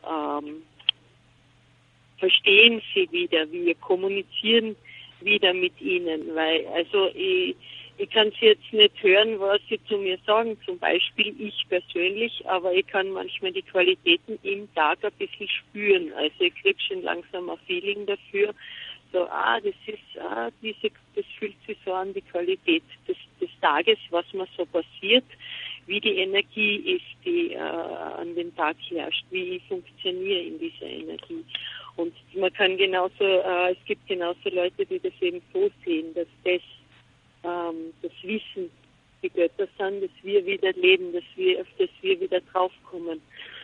B: verstehen sie wieder, wir kommunizieren wieder mit ihnen, weil, also ich kann sie jetzt nicht hören, was sie zu mir sagen, zum Beispiel ich persönlich, aber ich kann manchmal die Qualitäten im Tag ein bisschen spüren, also ich kriege schon langsam ein Feeling dafür, so, das fühlt sich so an, die Qualität des Tages, was mir so passiert, wie die Energie ist, die an dem Tag herrscht, wie ich funktioniere in dieser Energie. Und man kann es gibt genauso Leute, die das eben so sehen, dass das Wissen die Götter sind, dass wir wieder leben, auf das wir wieder draufkommen.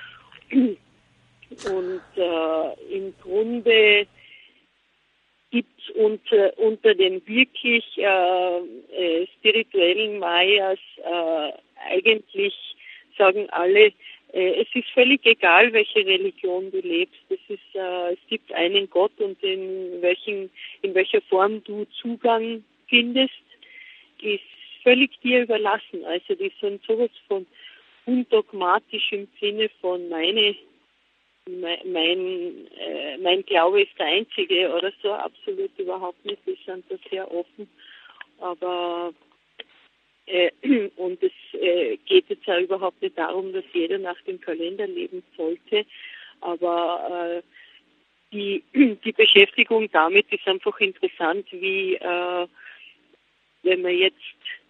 B: Und im Grunde gibt es unter den wirklich spirituellen Mayas eigentlich, sagen alle, es ist völlig egal, welche Religion du lebst. Es gibt einen Gott und in welcher Form du Zugang findest, ist völlig dir überlassen. Also die sind sowas von undogmatisch im Sinne von mein Glaube ist der einzige oder so, absolut überhaupt nicht. Die sind da sehr offen. Aber und es geht jetzt auch überhaupt nicht darum, dass jeder nach dem Kalender leben sollte. Aber die Beschäftigung damit ist einfach interessant, wie wenn man jetzt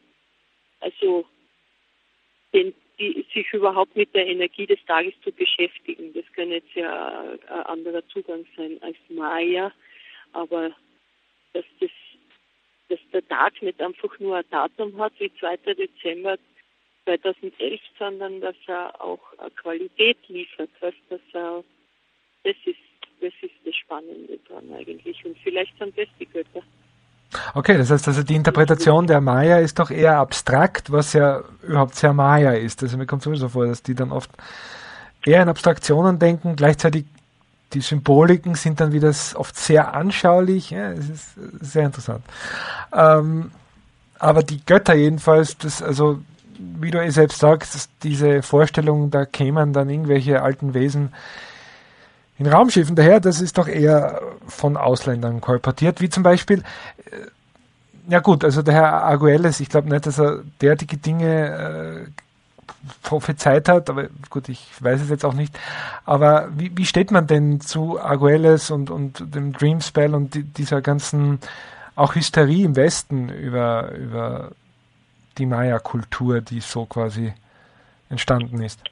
B: sich überhaupt mit der Energie des Tages zu beschäftigen. Das kann jetzt ja ein anderer Zugang sein als Maya, aber dass der Tag nicht einfach nur ein Datum hat wie 2. Dezember 2011, sondern dass er auch eine Qualität liefert. Das ist das Spannende dran eigentlich. Und vielleicht sind das die Götter.
A: Okay, das heißt also, die Interpretation der Maya ist doch eher abstrakt, was ja überhaupt sehr Maya ist. Also mir kommt sowieso vor, dass die dann oft eher in Abstraktionen denken, gleichzeitig die Symboliken sind dann wieder oft sehr anschaulich. Ja, es ist sehr interessant. Aber die Götter jedenfalls, also wie du selbst sagst, diese Vorstellung, da kämen dann irgendwelche alten Wesen in Raumschiffen daher, das ist doch eher von Ausländern kolportiert, wie zum Beispiel, ja gut, also der Herr Arguelles, ich glaube nicht, dass er derartige Dinge prophezeit hat, aber gut, ich weiß es jetzt auch nicht, aber wie steht man denn zu Arguelles und dem Dreamspell und dieser ganzen auch Hysterie im Westen über die Maya-Kultur, die so quasi entstanden ist?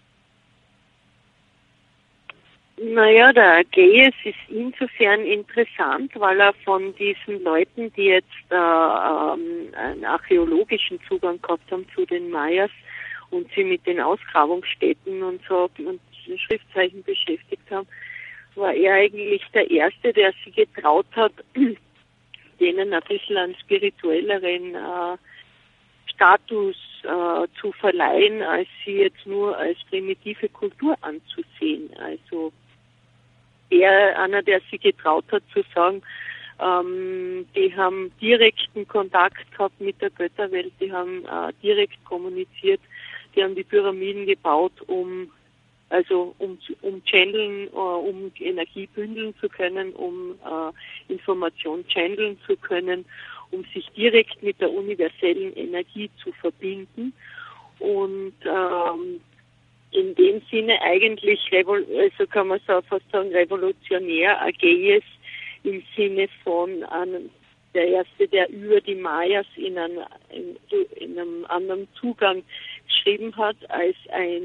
B: Naja, der Agäus ist insofern interessant, weil er von diesen Leuten, die jetzt einen archäologischen Zugang gehabt haben zu den Mayas und sie mit den Ausgrabungsstätten und so und Schriftzeichen beschäftigt haben, war er eigentlich der Erste, der sich getraut hat, denen ein bisschen einen spirituelleren Status zu verleihen, als sie jetzt nur als primitive Kultur anzusehen. Also einer, der sich getraut hat zu sagen, die haben direkten Kontakt gehabt mit der Götterwelt, die haben direkt kommuniziert, die haben die Pyramiden gebaut, um channeln, um Energie bündeln zu können, um Information channeln zu können, um sich direkt mit der universellen Energie zu verbinden und in dem Sinne eigentlich, also kann man so fast sagen, revolutionär Agäus im Sinne von der Erste, der über die Mayas in einem anderen Zugang geschrieben hat, als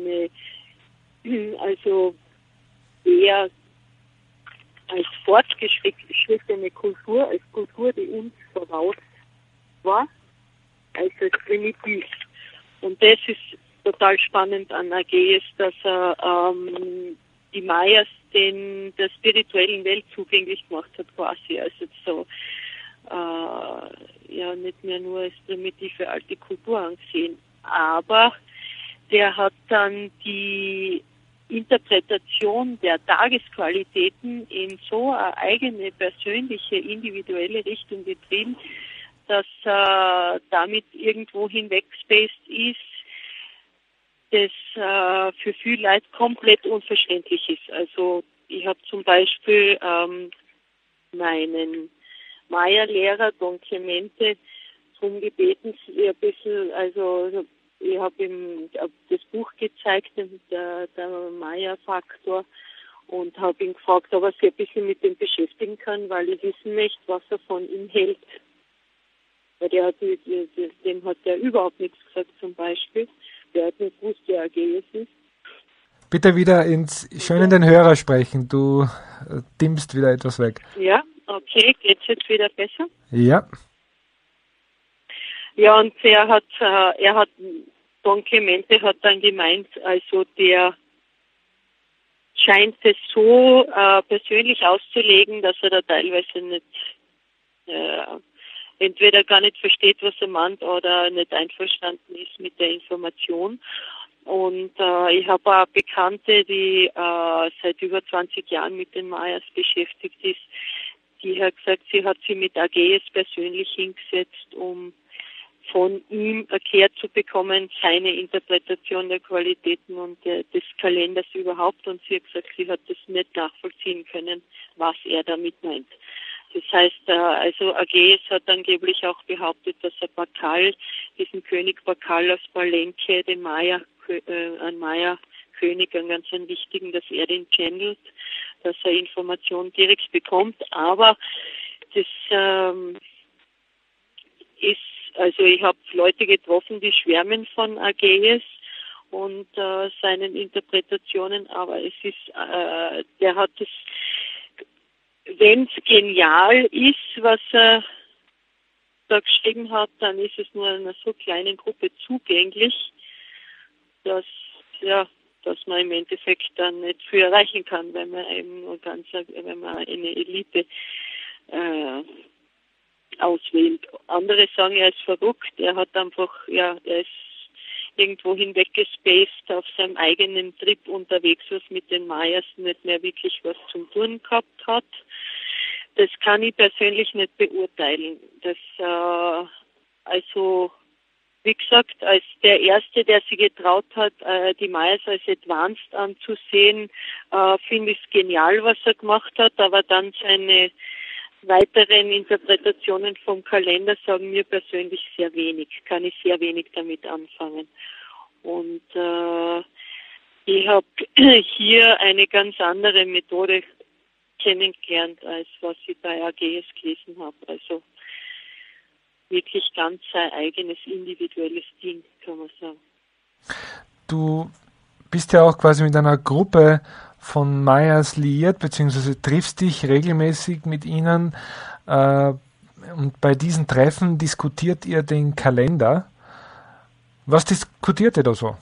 B: eher als fortgeschrittene Kultur, als Kultur, die uns voraus war, als primitiv. Und das ist total spannend an Agäus, dass er die Mayas der spirituellen Welt zugänglich gemacht hat quasi. Also so nicht mehr nur als primitive alte Kultur angesehen. Aber der hat dann die Interpretation der Tagesqualitäten in so eine eigene, persönliche, individuelle Richtung getrieben, dass damit irgendwo hinwegspaced ist, das für viele Leute komplett unverständlich ist. Also ich habe zum Beispiel meinen Maya-Lehrer, Don Clemente, darum gebeten, ein bisschen, also ich habe ihm das Buch gezeigt, der Maya-Faktor, und habe ihn gefragt, ob er sich ein bisschen mit dem beschäftigen kann, weil ich wissen möchte, was er von ihm hält. Weil dem hat der überhaupt nichts gesagt zum Beispiel. Der hat nicht gewusst, wer AGS ist.
A: Bitte wieder schön in den Hörer sprechen. Du dimmst wieder etwas weg.
B: Ja, okay. Geht's jetzt wieder besser?
A: Ja.
B: Ja, und Don Clemente hat dann gemeint, also der scheint es so persönlich auszulegen, dass er da teilweise nicht entweder gar nicht versteht, was er meint, oder nicht einverstanden ist mit der Information. Und ich habe auch Bekannte, die seit über 20 Jahren mit den Mayas beschäftigt ist, die hat gesagt, sie hat sich mit AGS persönlich hingesetzt, um von ihm erklärt zu bekommen, seine Interpretation der Qualitäten und des Kalenders überhaupt. Und sie hat gesagt, sie hat das nicht nachvollziehen können, was er damit meint. Das heißt, also AGS hat angeblich auch behauptet, dass er Pakal, diesen König Pakal aus Palenque, den ein Maya-König, einen ganz wichtigen, dass er den channelt, dass er Informationen direkt bekommt. Aber das also ich habe Leute getroffen, die schwärmen von AGS und seinen Interpretationen, aber es ist, der hat es, wenn es genial ist, was er da geschrieben hat, dann ist es nur einer so kleinen Gruppe zugänglich, dass man im Endeffekt dann nicht viel erreichen kann, wenn man eben nur wenn man eine Elite auswählt. Andere sagen, er ist verrückt, er hat einfach, er ist irgendwo hinweggespaced auf seinem eigenen Trip unterwegs, was mit den Mayas nicht mehr wirklich was zum Tun gehabt hat. Das kann ich persönlich nicht beurteilen. Das, also, wie gesagt, als der Erste, der sich getraut hat, die Mayas als advanced anzusehen, finde ich es genial, was er gemacht hat, aber dann seine weiteren Interpretationen vom Kalender sagen mir persönlich sehr wenig, kann ich sehr wenig damit anfangen. Und ich habe hier eine ganz andere Methode kennengelernt, als was ich bei AGS gelesen habe. Also wirklich ganz sein eigenes individuelles Ding, kann man sagen.
A: Du bist ja auch quasi mit einer Gruppe von Mayas liiert, beziehungsweise triffst dich regelmäßig mit ihnen und bei diesen Treffen diskutiert ihr den Kalender. Was diskutiert ihr da so?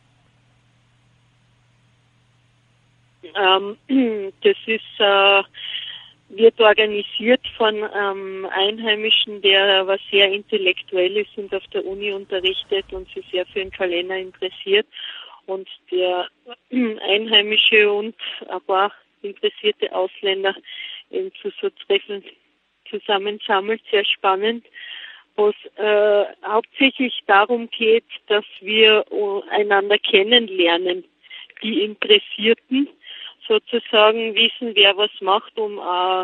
B: Das wird organisiert von Einheimischen, der was sehr intellektuell ist und auf der Uni unterrichtet und sich sehr für den Kalender interessiert. Und der Einheimische und ein paar interessierte Ausländer zu so Treffen zusammensammelt, sehr spannend, wo es hauptsächlich darum geht, dass wir einander kennenlernen, die Interessierten sozusagen wissen, wer was macht, um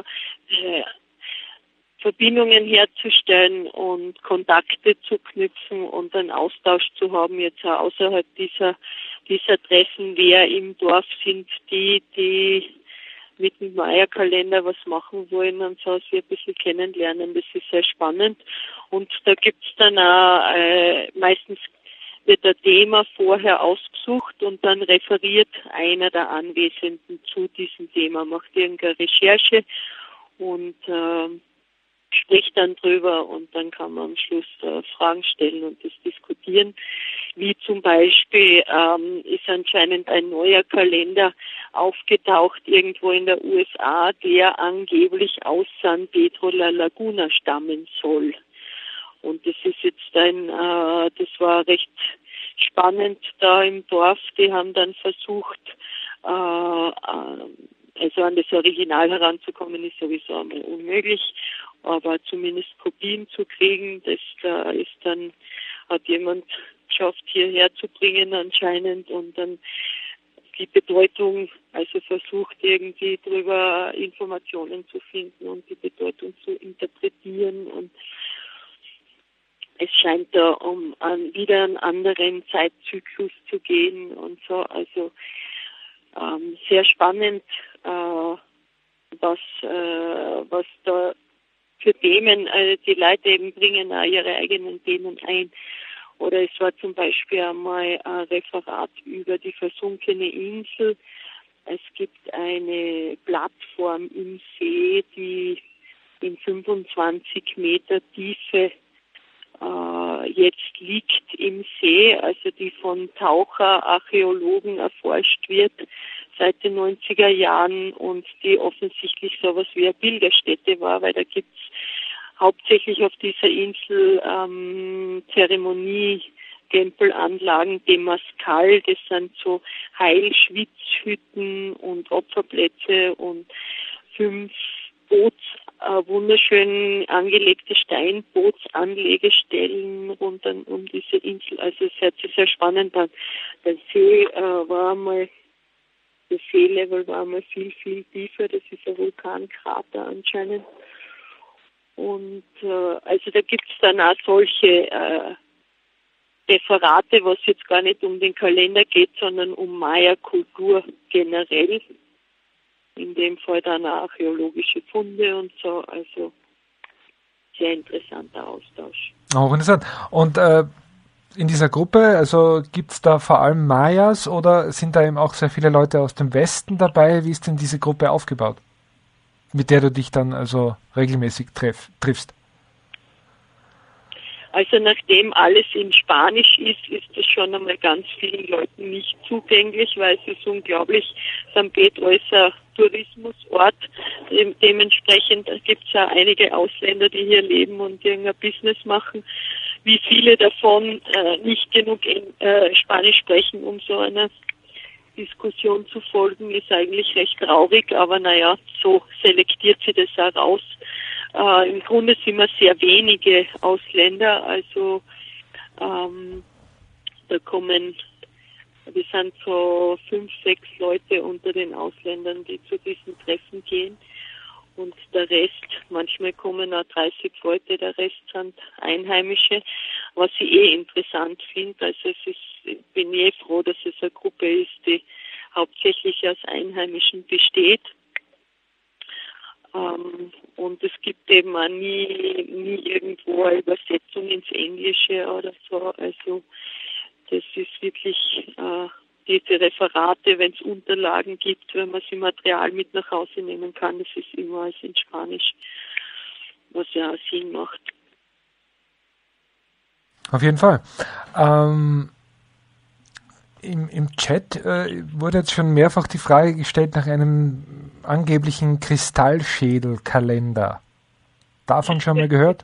B: Verbindungen herzustellen und Kontakte zu knüpfen und einen Austausch zu haben, jetzt auch außerhalb dieser Treffen, wer im Dorf sind, die mit dem Maya-Kalender was machen wollen und so, wir ein bisschen kennenlernen. Das ist sehr spannend. Und da gibt's dann auch, meistens wird ein Thema vorher ausgesucht und dann referiert einer der Anwesenden zu diesem Thema, macht irgendeine Recherche und spricht dann drüber und dann kann man am Schluss Fragen stellen und das diskutieren. Wie zum Beispiel ist anscheinend ein neuer Kalender aufgetaucht irgendwo in der USA, der angeblich aus San Pedro la Laguna stammen soll. Und das ist jetzt das war recht spannend da im Dorf. Die haben dann versucht, also an das Original heranzukommen, ist sowieso einmal unmöglich, aber zumindest Kopien zu kriegen, das hat jemand geschafft, hierher zu bringen anscheinend und dann die Bedeutung, also versucht irgendwie darüber Informationen zu finden und die Bedeutung zu interpretieren und es scheint da wieder einen anderen Zeitzyklus zu gehen und so, also Sehr spannend, was da für Themen, die Leute eben bringen auch ihre eigenen Themen ein. Oder es war zum Beispiel einmal ein Referat über die versunkene Insel. Es gibt eine Plattform im See, die in 25 Meter Tiefe jetzt liegt im See, also die von Taucherarchäologen erforscht wird seit den 90er Jahren und die offensichtlich sowas wie eine Pilgerstätte war, weil da gibt's hauptsächlich auf dieser Insel Zeremonietempelanlagen, Temazcal, das sind so Heilschwitzhütten und Opferplätze und 5 wunderschön angelegte Steinbootsanlegestellen rund um diese Insel. Also es hört sich sehr spannend an. Der See war einmal, das Seelevel war einmal viel, viel tiefer. Das ist ein Vulkankrater anscheinend. Und also da gibt es dann auch solche Referate, was jetzt gar nicht um den Kalender geht, sondern um Maya-Kultur generell. In dem Fall dann auch archäologische Funde und so, also sehr interessanter Austausch.
A: Auch interessant. Und in dieser Gruppe, also gibt es da vor allem Mayas oder sind da eben auch sehr viele Leute aus dem Westen dabei? Wie ist denn diese Gruppe aufgebaut, mit der du dich dann also regelmäßig triffst?
B: Also nachdem alles in Spanisch ist es schon einmal ganz vielen Leuten nicht zugänglich, weil es ist unglaublich, San Pedro ist ein Tourismusort. Dementsprechend gibt es ja einige Ausländer, die hier leben und irgendein Business machen. Wie viele davon nicht genug Spanisch sprechen, um so einer Diskussion zu folgen, ist eigentlich recht traurig, aber naja, so selektiert sie das auch raus. Im Grunde sind wir sehr wenige Ausländer, also wir sind so 5, 6 Leute unter den Ausländern, die zu diesen Treffen gehen. Und der Rest, manchmal kommen auch 30 Leute, der Rest sind Einheimische, was ich interessant finde. Also ich bin froh, dass es eine Gruppe ist, die hauptsächlich aus Einheimischen besteht. Und es gibt eben auch nie irgendwo eine Übersetzung ins Englische oder so. Also das ist wirklich diese Referate, wenn es Unterlagen gibt, wenn man sich Material mit nach Hause nehmen kann, das ist immer alles in Spanisch, was ja auch Sinn macht.
A: Auf jeden Fall. Im Chat wurde jetzt schon mehrfach die Frage gestellt nach einem angeblichen Kristallschädelkalender. Davon schon mal gehört?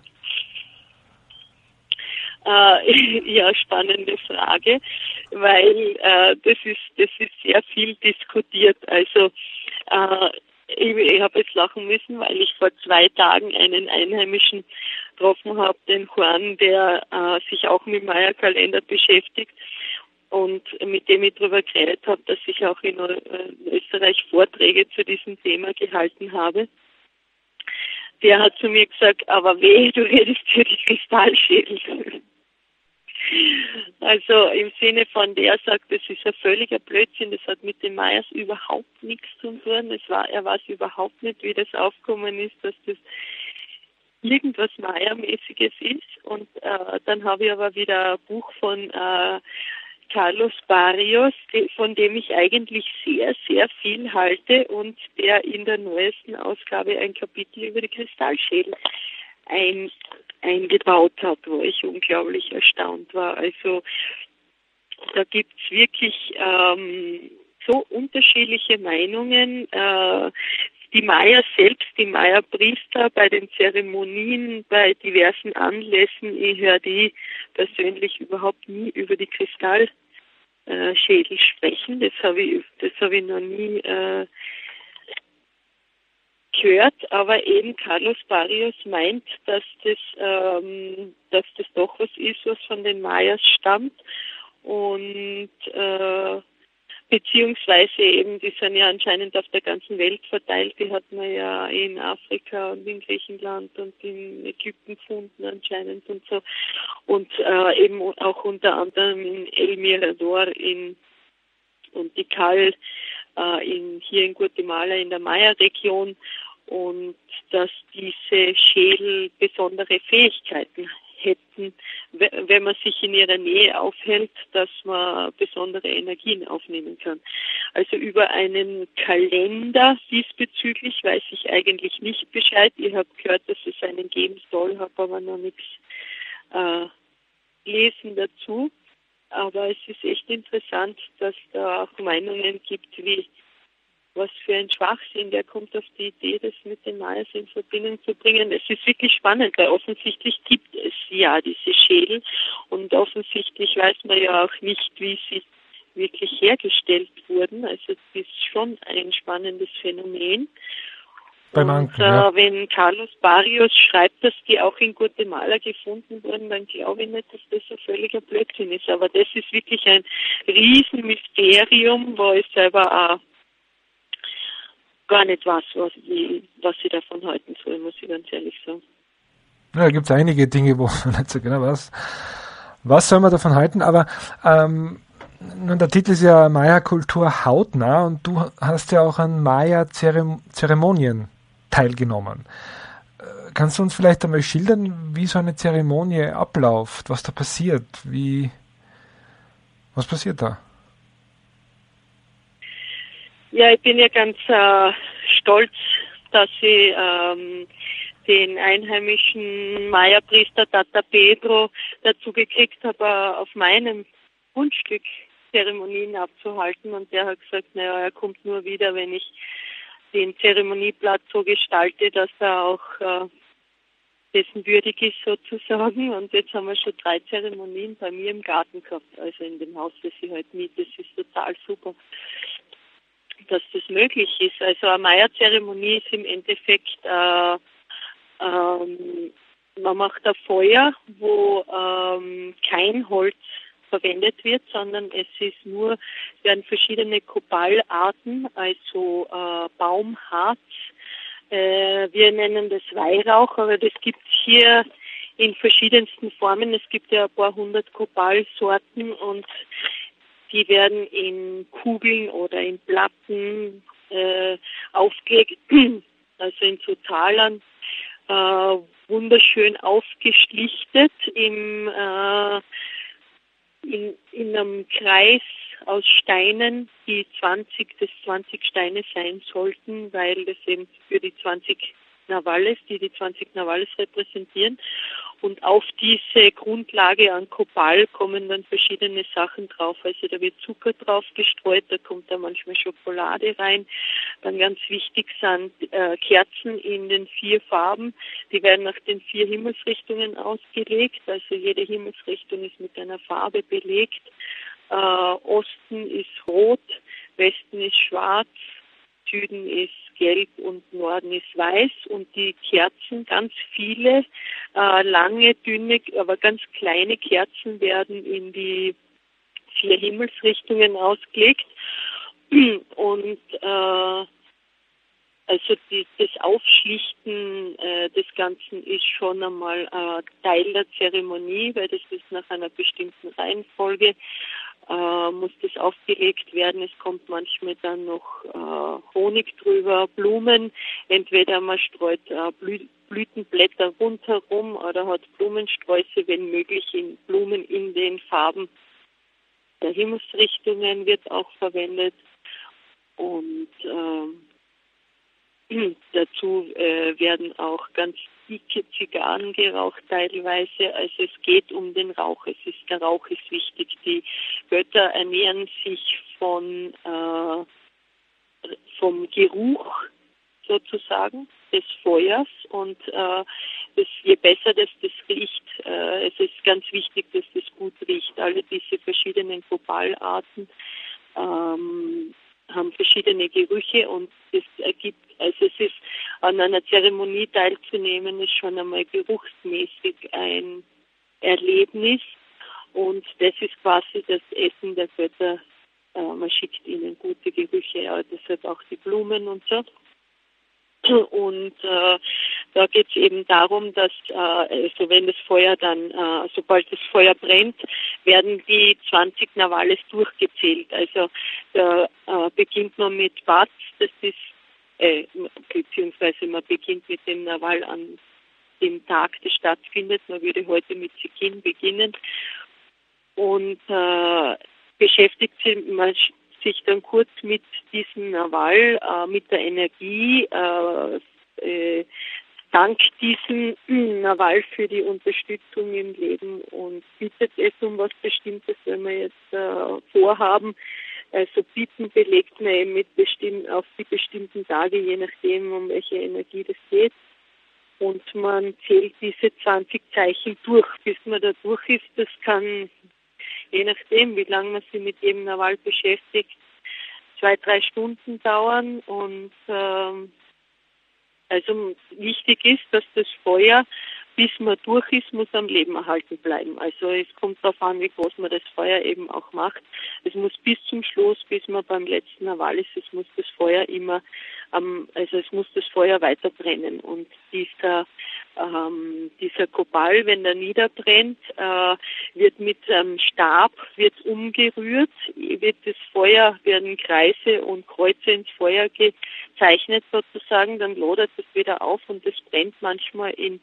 B: Ja, spannende Frage, weil das ist sehr viel diskutiert. Also ich habe jetzt lachen müssen, weil ich vor 2 Tagen einen Einheimischen getroffen habe, den Juan, der sich auch mit Maya-Kalender beschäftigt und mit dem ich darüber geredet habe, dass ich auch in Österreich Vorträge zu diesem Thema gehalten habe. Der hat zu mir gesagt, aber weh, du redest für die Kristallschädel. Also im Sinne von, der sagt, das ist ein völliger Blödsinn, das hat mit den Mayas überhaupt nichts zu tun. Er weiß überhaupt nicht, wie das aufgekommen ist, dass das irgendwas Maya-mäßiges ist. Und dann habe ich aber wieder ein Buch von Carlos Barrios, von dem ich eigentlich sehr, sehr viel halte und der in der neuesten Ausgabe ein Kapitel über die Kristallschädel eingebaut hat, wo ich unglaublich erstaunt war. Also da gibt's wirklich so unterschiedliche Meinungen. Die Maya selbst, die Maya-Priester bei den Zeremonien, bei diversen Anlässen, ich höre die persönlich überhaupt nie über die Kristallschädel sprechen. Das habe ich noch nie gehört, aber eben Carlos Barrios meint, dass das doch was ist, was von den Mayas stammt und beziehungsweise eben, die sind ja anscheinend auf der ganzen Welt verteilt, die hat man ja in Afrika und in Griechenland und in Ägypten gefunden anscheinend und so und eben auch unter anderem in El Mirador und die Tikal hier in Guatemala in der Maya-Region, und dass diese Schädel besondere Fähigkeiten hätten, wenn man sich in ihrer Nähe aufhält, dass man besondere Energien aufnehmen kann. Also über einen Kalender diesbezüglich weiß ich eigentlich nicht Bescheid. Ich habe gehört, dass es einen geben soll, habe aber noch nichts lesen dazu. Aber es ist echt interessant, dass da auch Meinungen gibt, wie was für ein Schwachsinn, der kommt auf die Idee, das mit den Mayas in Verbindung zu bringen. Es ist wirklich spannend, weil offensichtlich gibt es ja diese Schädel und offensichtlich weiß man ja auch nicht, wie sie wirklich hergestellt wurden. Also es ist schon ein spannendes Phänomen. Wenn Carlos Barrios schreibt, dass die auch in Guatemala gefunden wurden, dann glaube ich nicht, dass das ein völliger Blödsinn ist. Aber das ist wirklich ein Riesenmysterium, wo ich selber auch gar nicht weiß, was ich davon halten soll, muss ich ganz ehrlich sagen.
A: Ja, da gibt es einige Dinge, wo man nicht so genau weiß, was soll man davon halten, aber nun, der Titel ist ja Maya-Kultur hautnah und du hast ja auch an Maya-Zeremonien teilgenommen. Kannst du uns vielleicht einmal schildern, wie so eine Zeremonie abläuft, was da passiert, was passiert da?
B: Ja, ich bin ja ganz stolz, dass ich den einheimischen Maya-Priester Tata Pedro dazu gekriegt habe, auf meinem Grundstück Zeremonien abzuhalten. Und der hat gesagt, naja, er kommt nur wieder, wenn ich den Zeremonieplatz so gestalte, dass er auch dessen würdig ist sozusagen. Und jetzt haben wir schon 3 Zeremonien bei mir im Garten gehabt, also in dem Haus, das ich halt miete. Das ist total super, dass das möglich ist. Also eine Maya-Zeremonie ist im Endeffekt, man macht ein Feuer, wo kein Holz verwendet wird, sondern es werden verschiedene Kopalarten, also Baumharz. Wir nennen das Weihrauch, aber das gibt es hier in verschiedensten Formen. Es gibt ja ein paar hundert Kopalsorten und die werden in Kugeln oder in Platten aufgelegt, also in so Talern, wunderschön aufgeschlichtet in einem Kreis aus Steinen, die 20 Steine sein sollten, weil das eben für die 20 Navales, die 20 Navales repräsentieren. Und auf diese Grundlage an Kopal kommen dann verschiedene Sachen drauf. Also da wird Zucker drauf gestreut, da kommt da manchmal Schokolade rein. Dann ganz wichtig sind Kerzen in den 4 Farben. Die werden nach den 4 Himmelsrichtungen ausgelegt. Also jede Himmelsrichtung ist mit einer Farbe belegt. Osten ist rot, Westen ist schwarz, Süden ist gelb und Norden ist weiß, und die Kerzen, ganz viele, lange, dünne, aber ganz kleine Kerzen werden in die 4 Himmelsrichtungen ausgelegt. Und also das Aufschlichten des Ganzen ist schon einmal Teil der Zeremonie, weil das ist nach einer bestimmten Reihenfolge, muss das aufgelegt werden. Es kommt manchmal dann noch Honig drüber, Blumen. Entweder man streut Blütenblätter rundherum oder hat Blumensträuße, wenn möglich, in Blumen in den Farben der Himmelsrichtungen wird auch verwendet. Und dazu werden auch ganz dicke Zigarren geraucht teilweise. Also es geht um den Rauch. Der Rauch ist wichtig. Die Götter ernähren sich vom Geruch sozusagen des Feuers, und je besser das riecht, es ist ganz wichtig, dass das gut riecht. Alle diese verschiedenen Kopalarten haben verschiedene Gerüche, und es ergibt, also es ist an einer Zeremonie teilzunehmen, ist schon einmal geruchsmäßig ein Erlebnis, und das ist quasi das Essen der Götter. Man schickt ihnen gute Gerüche, deshalb auch die Blumen und so. Und da geht es eben darum, dass also wenn das Feuer dann, sobald das Feuer brennt, werden die 20 Navales durchgezählt. Also da beginnt man mit Bats, das ist beziehungsweise man beginnt mit dem Naval an dem Tag, das stattfindet. Man würde heute mit Sikin beginnen und beschäftigt sich dann kurz mit diesem Naval, mit der Energie, dank diesem Naval für die Unterstützung im Leben und bittet es um was Bestimmtes, wenn wir jetzt vorhaben. Also bitten belegt man eben auf die bestimmten Tage, je nachdem, um welche Energie das geht. Und man zählt diese 20 Zeichen durch, bis man da durch ist. Das kann, je nachdem, wie lange man sich mit jedem Naval beschäftigt, 2-3 Stunden dauern. Und also wichtig ist, dass das Feuer, bis man durch ist, muss am Leben erhalten bleiben. Also es kommt darauf an, wie groß man das Feuer eben auch macht. Es muss bis zum Schluss, bis man beim letzten Naval ist, es muss das Feuer immer, also es muss das Feuer weiter brennen. Und dieser Kopal, wenn der niederbrennt, wird mit Stab umgerührt, werden Kreise und Kreuze ins Feuer gezeichnet sozusagen, dann lodert es wieder auf und es brennt manchmal in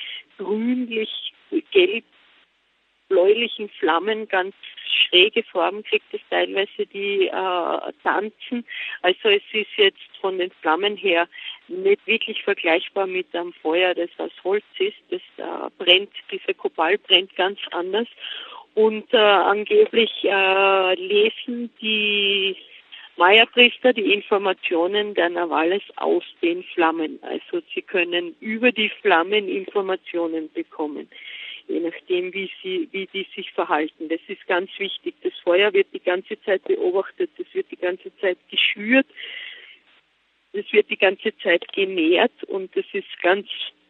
B: grünlich-gelb-bläulichen Flammen, ganz schräge Formen kriegt es teilweise, die tanzen. Also es ist jetzt von den Flammen her nicht wirklich vergleichbar mit einem Feuer, das aus Holz ist. Das dieser Kopal brennt ganz anders. Und angeblich lesen die Maya-Priester die Informationen der Navales aus den Flammen. Also sie können über die Flammen Informationen bekommen, je nachdem, wie die sich verhalten. Das ist ganz wichtig. Das Feuer wird die ganze Zeit beobachtet, es wird die ganze Zeit geschürt, es wird die ganze Zeit genährt und das ist ganz,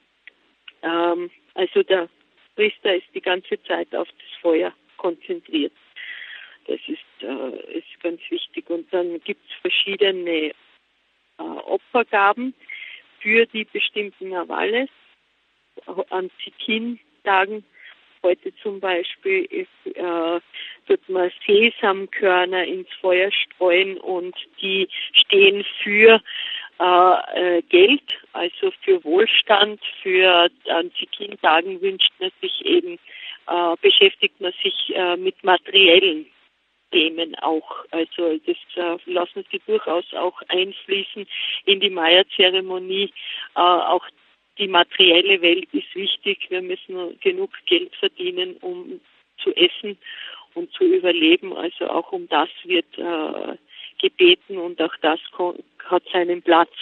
B: also der Priester ist die ganze Zeit auf das Feuer konzentriert. Das ist ganz wichtig. Und dann gibt es verschiedene Opfergaben für die bestimmten Navales. An Sikin-Tagen, heute zum Beispiel, wird man Sesamkörner ins Feuer streuen und die stehen für Geld, also für Wohlstand. An Sikin-Tagen wünscht man sich eben, beschäftigt man sich mit materiellen Themen auch. Also das lassen sie durchaus auch einfließen in die Maya-Zeremonie. Auch die materielle Welt ist wichtig. Wir müssen genug Geld verdienen, um zu essen und zu überleben. Also auch um das wird gebeten und auch das hat seinen Platz.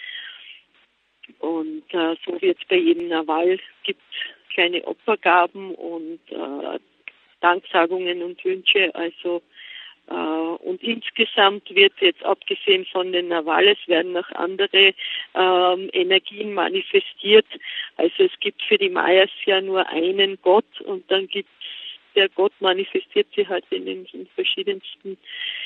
B: Und so wird es bei jedem Naval, gibt kleine Opfergaben und Danksagungen und Wünsche. Also und insgesamt wird jetzt, abgesehen von den Navales, werden noch andere Energien manifestiert. Also es gibt für die Mayas ja nur einen Gott und dann der Gott manifestiert sich halt in den verschiedensten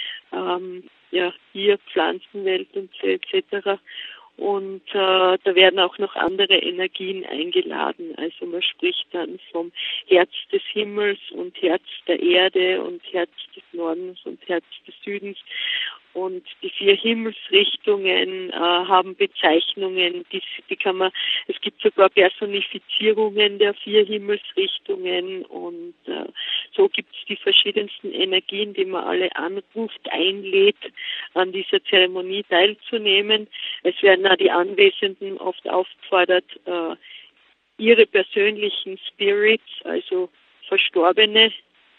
B: Tier-, Pflanzenwelt und etc. Und da werden auch noch andere Energien eingeladen. Also man spricht dann vom Herz des Himmels und Herz der Erde und Herz des Nordens und Herz des Südens. Und die 4 Himmelsrichtungen haben Bezeichnungen, die kann man, es gibt sogar Personifizierungen der 4 Himmelsrichtungen und so gibt es die verschiedensten Energien, die man alle anruft, einlädt, an dieser Zeremonie teilzunehmen. Es werden auch die Anwesenden oft aufgefordert, ihre persönlichen Spirits, also verstorbene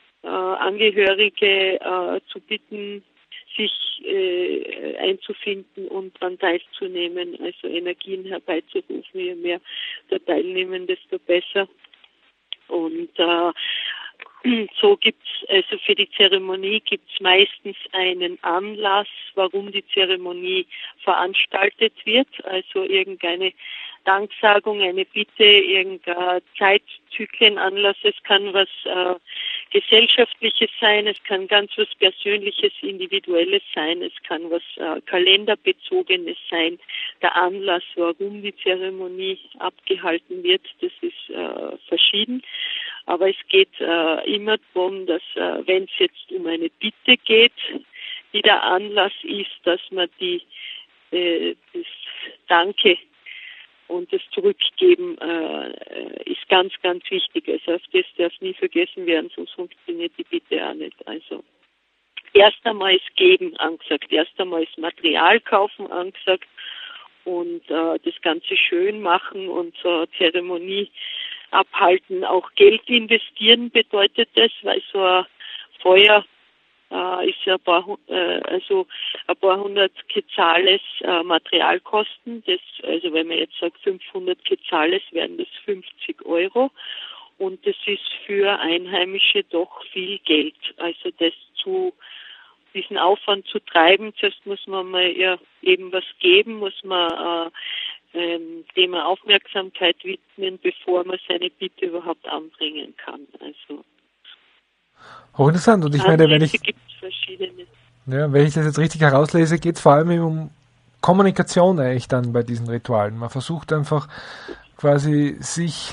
B: Angehörige zu bitten, sich einzufinden und daran teilzunehmen, also Energien herbeizurufen. Je mehr da teilnehmen, desto besser. Und So gibt's, also für die Zeremonie gibt's meistens einen Anlass, warum die Zeremonie veranstaltet wird, also irgendeine Danksagung, eine Bitte, irgendein Zeitzyklenanlass. Es kann was Gesellschaftliches sein, es kann ganz was Persönliches, Individuelles sein, es kann was Kalenderbezogenes sein. Der Anlass, warum die Zeremonie abgehalten wird, das ist verschieden. Aber es geht immer darum, dass wenn es jetzt um eine Bitte geht, die der Anlass ist, dass man das Danke und das Zurückgeben ist ganz, ganz wichtig. Also auf das darf nie vergessen werden, sonst funktioniert die Bitte auch nicht. Also erst einmal ist Geben angesagt, erst einmal ist Material kaufen angesagt und das Ganze schön machen und zur Zeremonie abhalten. Auch Geld investieren bedeutet das, weil so ein Feuer ist ja ein paar hundert Quetzales Materialkosten. Das, also wenn man jetzt sagt 500 Quetzales, wären das 50 Euro. Und das ist für Einheimische doch viel Geld. Also diesen Aufwand zu treiben, zuerst muss man mal ja eben was geben, muss man Thema Aufmerksamkeit widmen, bevor man seine Bitte überhaupt anbringen kann. Also
A: hochinteressant. Und ich meine, wenn ich das jetzt richtig herauslese, geht es vor allem um Kommunikation eigentlich dann bei diesen Ritualen. Man versucht einfach quasi sich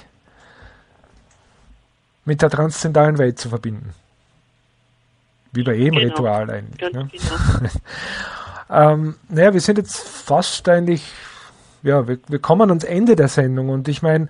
A: mit der transzendentalen Welt zu verbinden. Wie bei jedem Ritual eigentlich. Ne? Genau. Wir sind jetzt fast eigentlich, wir kommen ans Ende der Sendung und ich meine,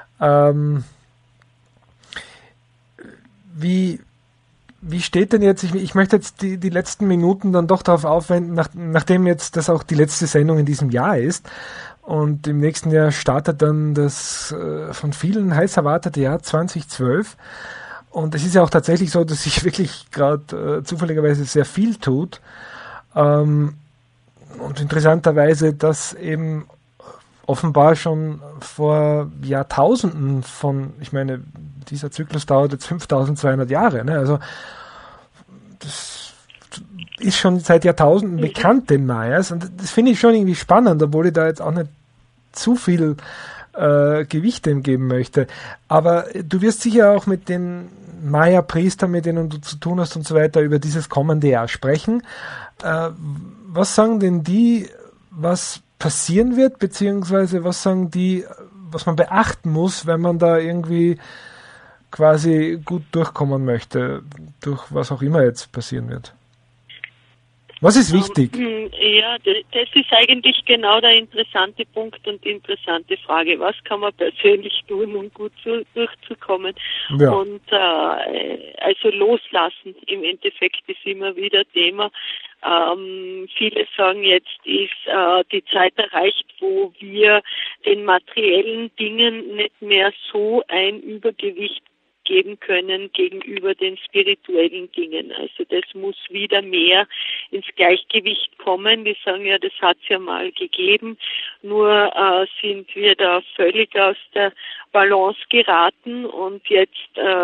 A: wie steht denn jetzt, ich möchte jetzt die letzten Minuten dann doch darauf aufwenden, nachdem jetzt das auch die letzte Sendung in diesem Jahr ist und im nächsten Jahr startet dann das von vielen heiß erwartete Jahr 2012 und es ist ja auch tatsächlich so, dass sich wirklich gerade zufälligerweise sehr viel tut und interessanterweise, dass eben offenbar schon vor Jahrtausenden ich meine, dieser Zyklus dauert jetzt 5200 Jahre, ne? Also das ist schon seit Jahrtausenden bekannt, den Mayas, und das finde ich schon irgendwie spannend, obwohl ich da jetzt auch nicht zu viel Gewicht dem geben möchte. Aber du wirst sicher auch mit den Maya-Priestern, mit denen du zu tun hast und so weiter, über dieses kommende Jahr sprechen. Was sagen denn die, was passieren wird, beziehungsweise was sagen die, was man beachten muss, wenn man da irgendwie quasi gut durchkommen möchte, durch was auch immer jetzt passieren wird? Was ist wichtig?
B: Ja, das ist eigentlich genau der interessante Punkt und die interessante Frage. Was kann man persönlich tun, um gut durchzukommen? Ja. Und also loslassen im Endeffekt ist immer wieder Thema. Viele sagen, jetzt ist die Zeit erreicht, wo wir den materiellen Dingen nicht mehr so ein Übergewicht geben können gegenüber den spirituellen Dingen. Also das muss wieder mehr ins Gleichgewicht kommen. Die sagen ja, das hat es ja mal gegeben, nur sind wir da völlig aus der Balance geraten und jetzt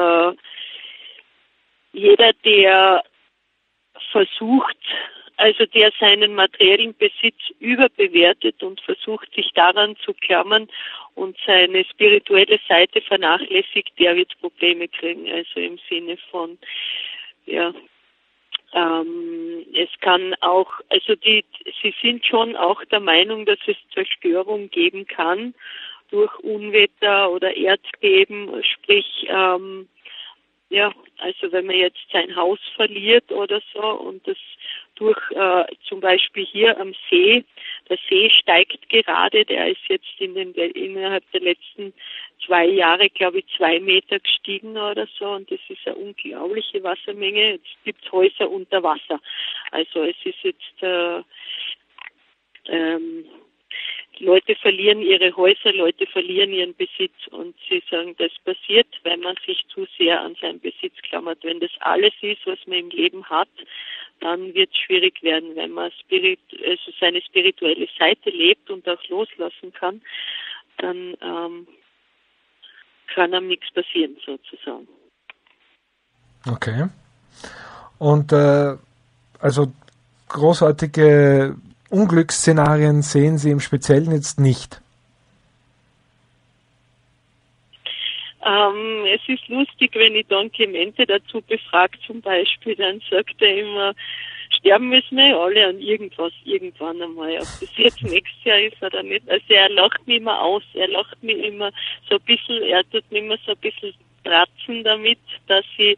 B: jeder, der versucht, also der seinen materiellen Besitz überbewertet und versucht, sich daran zu klammern und seine spirituelle Seite vernachlässigt, der wird Probleme kriegen. Also im Sinne von, es kann auch, also sie sind schon auch der Meinung, dass es Zerstörung geben kann durch Unwetter oder Erdbeben, sprich, also wenn man jetzt sein Haus verliert oder so und das durch zum Beispiel hier am See, der See steigt gerade, der ist jetzt innerhalb der letzten 2 Jahre, glaube ich, 2 Meter gestiegen oder so und das ist eine unglaubliche Wassermenge. Jetzt gibt es Häuser unter Wasser. Also es ist jetzt Leute verlieren ihre Häuser, Leute verlieren ihren Besitz und sie sagen, das passiert, wenn man sich zu sehr an seinen Besitz klammert. Wenn das alles ist, was man im Leben hat, dann wird es schwierig werden. Wenn man seine spirituelle Seite lebt und auch loslassen kann, dann kann einem nichts passieren sozusagen.
A: Okay. Und also großartige Unglücksszenarien sehen Sie im Speziellen jetzt nicht.
B: Es ist lustig, wenn ich Don Clemente dazu befrage, zum Beispiel, dann sagt er immer, sterben müssen wir alle an irgendwas, irgendwann einmal. Ob das jetzt nächstes Jahr ist oder nicht. Also er lacht mich immer aus, er lacht mich immer so ein bisschen, er tut mich immer so ein bisschen tratzen damit, dass ich,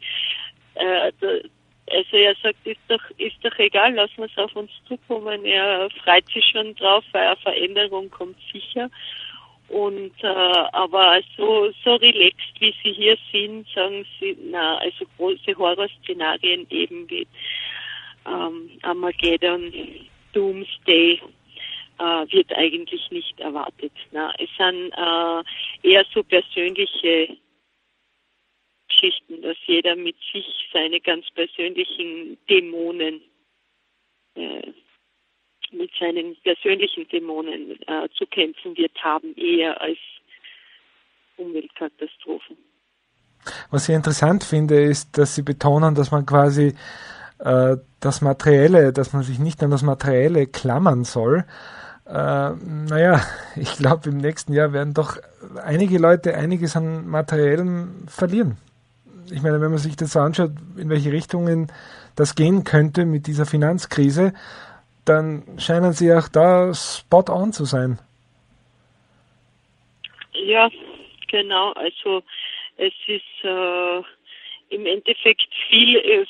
B: also er sagt, ist doch egal, lassen wir es auf uns zukommen. Er freut sich schon drauf, weil eine Veränderung kommt sicher. Und aber so relaxed wie Sie hier sind, sagen Sie, na, also große Horrorszenarien eben wie Armageddon, Doomsday wird eigentlich nicht erwartet. Na, es sind eher so persönliche Geschichten, dass jeder mit sich seine ganz persönlichen Dämonen mit seinen persönlichen Dämonen zu kämpfen wird haben, eher als Umweltkatastrophen.
A: Was ich interessant finde, ist, dass Sie betonen, dass man quasi das Materielle, dass man sich nicht an das Materielle klammern soll. Naja, ich glaube, im nächsten Jahr werden doch einige Leute einiges an Materiellen verlieren. Ich meine, wenn man sich das so anschaut, in welche Richtungen das gehen könnte mit dieser Finanzkrise, dann scheinen Sie auch da spot on zu sein.
B: Ja, genau. Also es ist im Endeffekt viele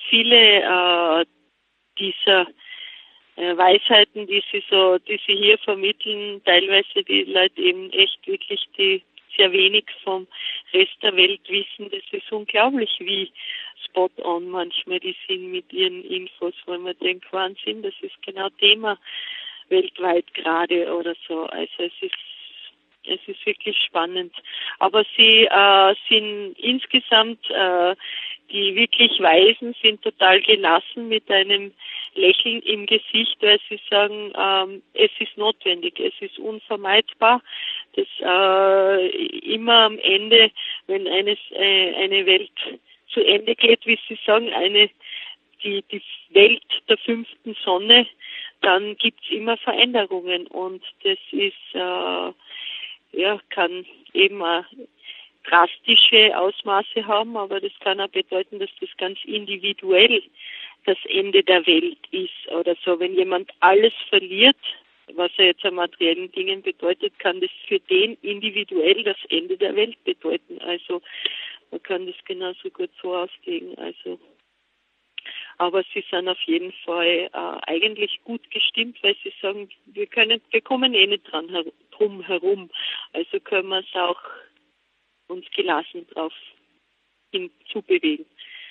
B: dieser Weisheiten, die sie hier vermitteln, teilweise die Leute eben echt wirklich die sehr wenig vom Rest der Welt wissen. Das ist unglaublich, wie spot on manchmal die sind mit ihren Infos, weil man denkt, Wahnsinn, das ist genau Thema weltweit gerade oder so. Also es ist wirklich spannend. Aber sie sind insgesamt, die wirklich Weisen sind total gelassen mit einem Lächeln im Gesicht, weil sie sagen, es ist notwendig, es ist unvermeidbar, dass immer am Ende, wenn eine Welt zu Ende geht, wie Sie sagen, die Welt der fünften Sonne, dann gibt's immer Veränderungen und das ist kann eben auch drastische Ausmaße haben, aber das kann auch bedeuten, dass das ganz individuell das Ende der Welt ist oder so. Wenn jemand alles verliert, was er jetzt an materiellen Dingen bedeutet, kann das für den individuell das Ende der Welt bedeuten. Also man kann das genauso gut so auslegen. Also aber sie sind auf jeden Fall eigentlich gut gestimmt, weil sie sagen, wir kommen eh nicht drum herum. Also können wir es auch uns gelassen drauf hinzubewegen.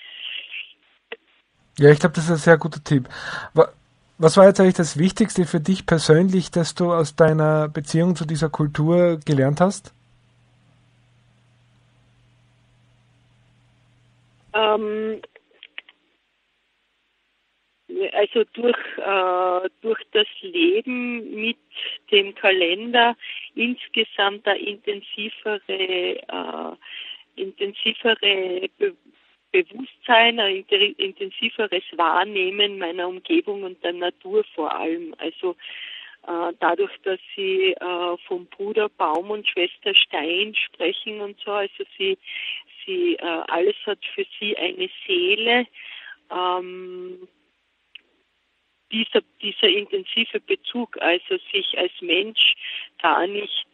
A: Ja, ich glaube, das ist ein sehr guter Tipp. Was war jetzt eigentlich das Wichtigste für dich persönlich, dass du aus deiner Beziehung zu dieser Kultur gelernt hast?
B: Also durch das Leben mit dem Kalender insgesamt ein intensivere Bewusstsein, ein intensiveres Wahrnehmen meiner Umgebung und der Natur vor allem. Also dadurch, dass sie vom Bruder Baum und Schwester Stein sprechen und so, also sie alles hat für sie eine Seele. Dieser intensive Bezug, also sich als Mensch gar nicht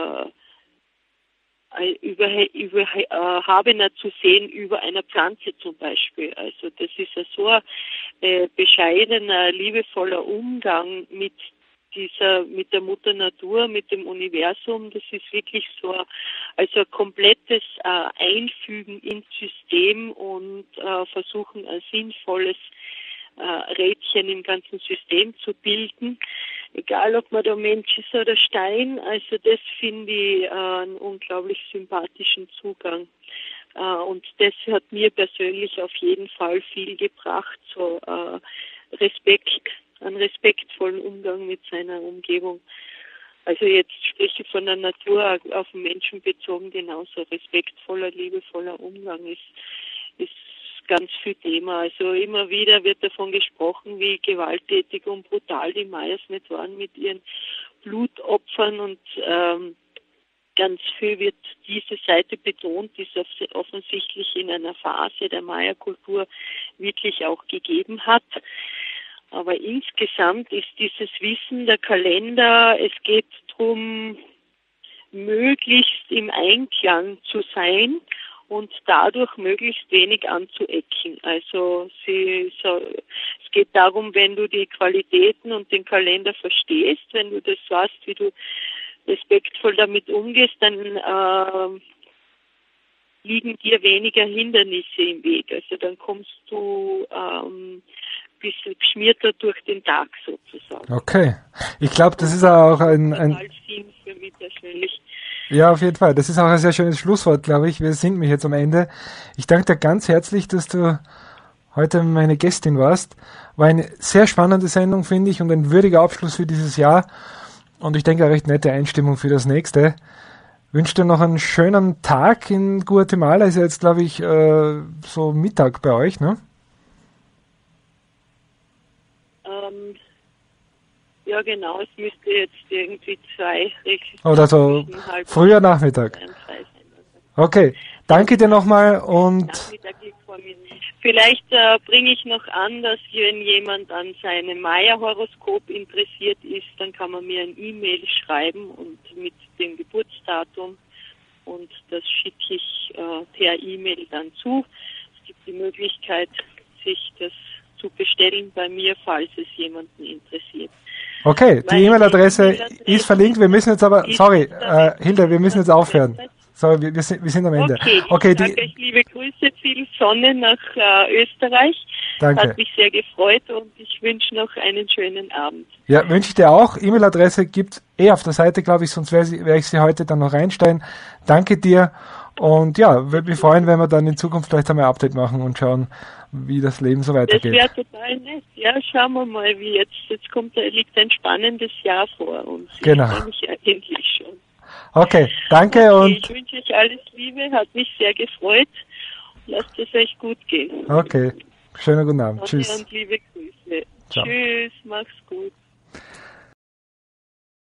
B: überhabener zu sehen über einer Pflanze zum Beispiel. Also das ist ja so ein bescheidener, liebevoller Umgang mit der Mutter Natur, mit dem Universum. Das ist wirklich so ein komplettes Einfügen ins System und versuchen ein sinnvolles Rädchen im ganzen System zu bilden, egal ob man da Mensch ist oder Stein. Also das finde ich einen unglaublich sympathischen Zugang. Und das hat mir persönlich auf jeden Fall viel gebracht, so einen respektvollen Umgang mit seiner Umgebung. Also jetzt spreche ich von der Natur auf den Menschen bezogen, genauso respektvoller, liebevoller Umgang ist ganz viel Thema. Also immer wieder wird davon gesprochen, wie gewalttätig und brutal die Mayas nicht waren mit ihren Blutopfern und ganz viel wird diese Seite betont, die es offensichtlich in einer Phase der Maya-Kultur wirklich auch gegeben hat. Aber insgesamt ist dieses Wissen der Kalender, es geht darum, möglichst im Einklang zu sein und dadurch möglichst wenig anzuecken. Also es geht darum, wenn du die Qualitäten und den Kalender verstehst, wenn du das weißt, wie du respektvoll damit umgehst, dann liegen dir weniger Hindernisse im Weg. Also dann kommst du bisschen geschmierter durch den Tag sozusagen.
A: Okay. Ich glaube, das ist auch ein
B: Sinn für mich persönlich.
A: Ja, auf jeden Fall. Das ist auch ein sehr schönes Schlusswort, glaube ich. Wir sind nämlich jetzt am Ende. Ich danke dir ganz herzlich, dass du heute meine Gästin warst. War eine sehr spannende Sendung, finde ich, und ein würdiger Abschluss für dieses Jahr. Und ich denke, eine recht nette Einstimmung für das nächste. Wünsche dir noch einen schönen Tag in Guatemala. Ist ja jetzt, glaube ich, so Mittag bei euch, ne?
B: Ja, genau. Es müsste jetzt irgendwie 2
A: oder so früher Nachmittag. Okay, danke dir nochmal und
B: vielleicht bringe ich noch an, dass wenn jemand an seinem Maya-Horoskop interessiert ist, dann kann man mir ein E-Mail schreiben und mit dem Geburtsdatum und das schicke ich per E-Mail dann zu. Es gibt die Möglichkeit, sich das zu bestellen bei mir, falls es jemanden interessiert.
A: Okay, die E-Mail-Adresse ist verlinkt. Wir müssen jetzt aber, sorry, Hilde, wir müssen jetzt aufhören. Sorry, wir sind am Ende.
B: Okay, danke euch, liebe Grüße, viel Sonne nach Österreich.
A: Danke.
B: Hat mich sehr gefreut und ich wünsche noch einen schönen Abend.
A: Ja, wünsche ich dir auch. E-Mail-Adresse gibt auf der Seite, glaube ich, sonst werde ich sie heute dann noch reinstellen. Danke dir und ja, würde mich freuen, wenn wir dann in Zukunft vielleicht einmal ein Update machen und schauen, wie das Leben so weitergeht.
B: Das wäre total nett. Ja, schauen wir mal, wie jetzt liegt ein spannendes Jahr vor uns.
A: Genau.
B: Ich freue mich eigentlich schon.
A: Okay, danke und
B: ich wünsche euch alles Liebe, hat mich sehr gefreut. Lasst es euch gut gehen.
A: Okay, schönen guten Abend.
B: Sonne
A: Tschüss.
B: und liebe Grüße.
A: Ciao.
B: Tschüss, mach's gut.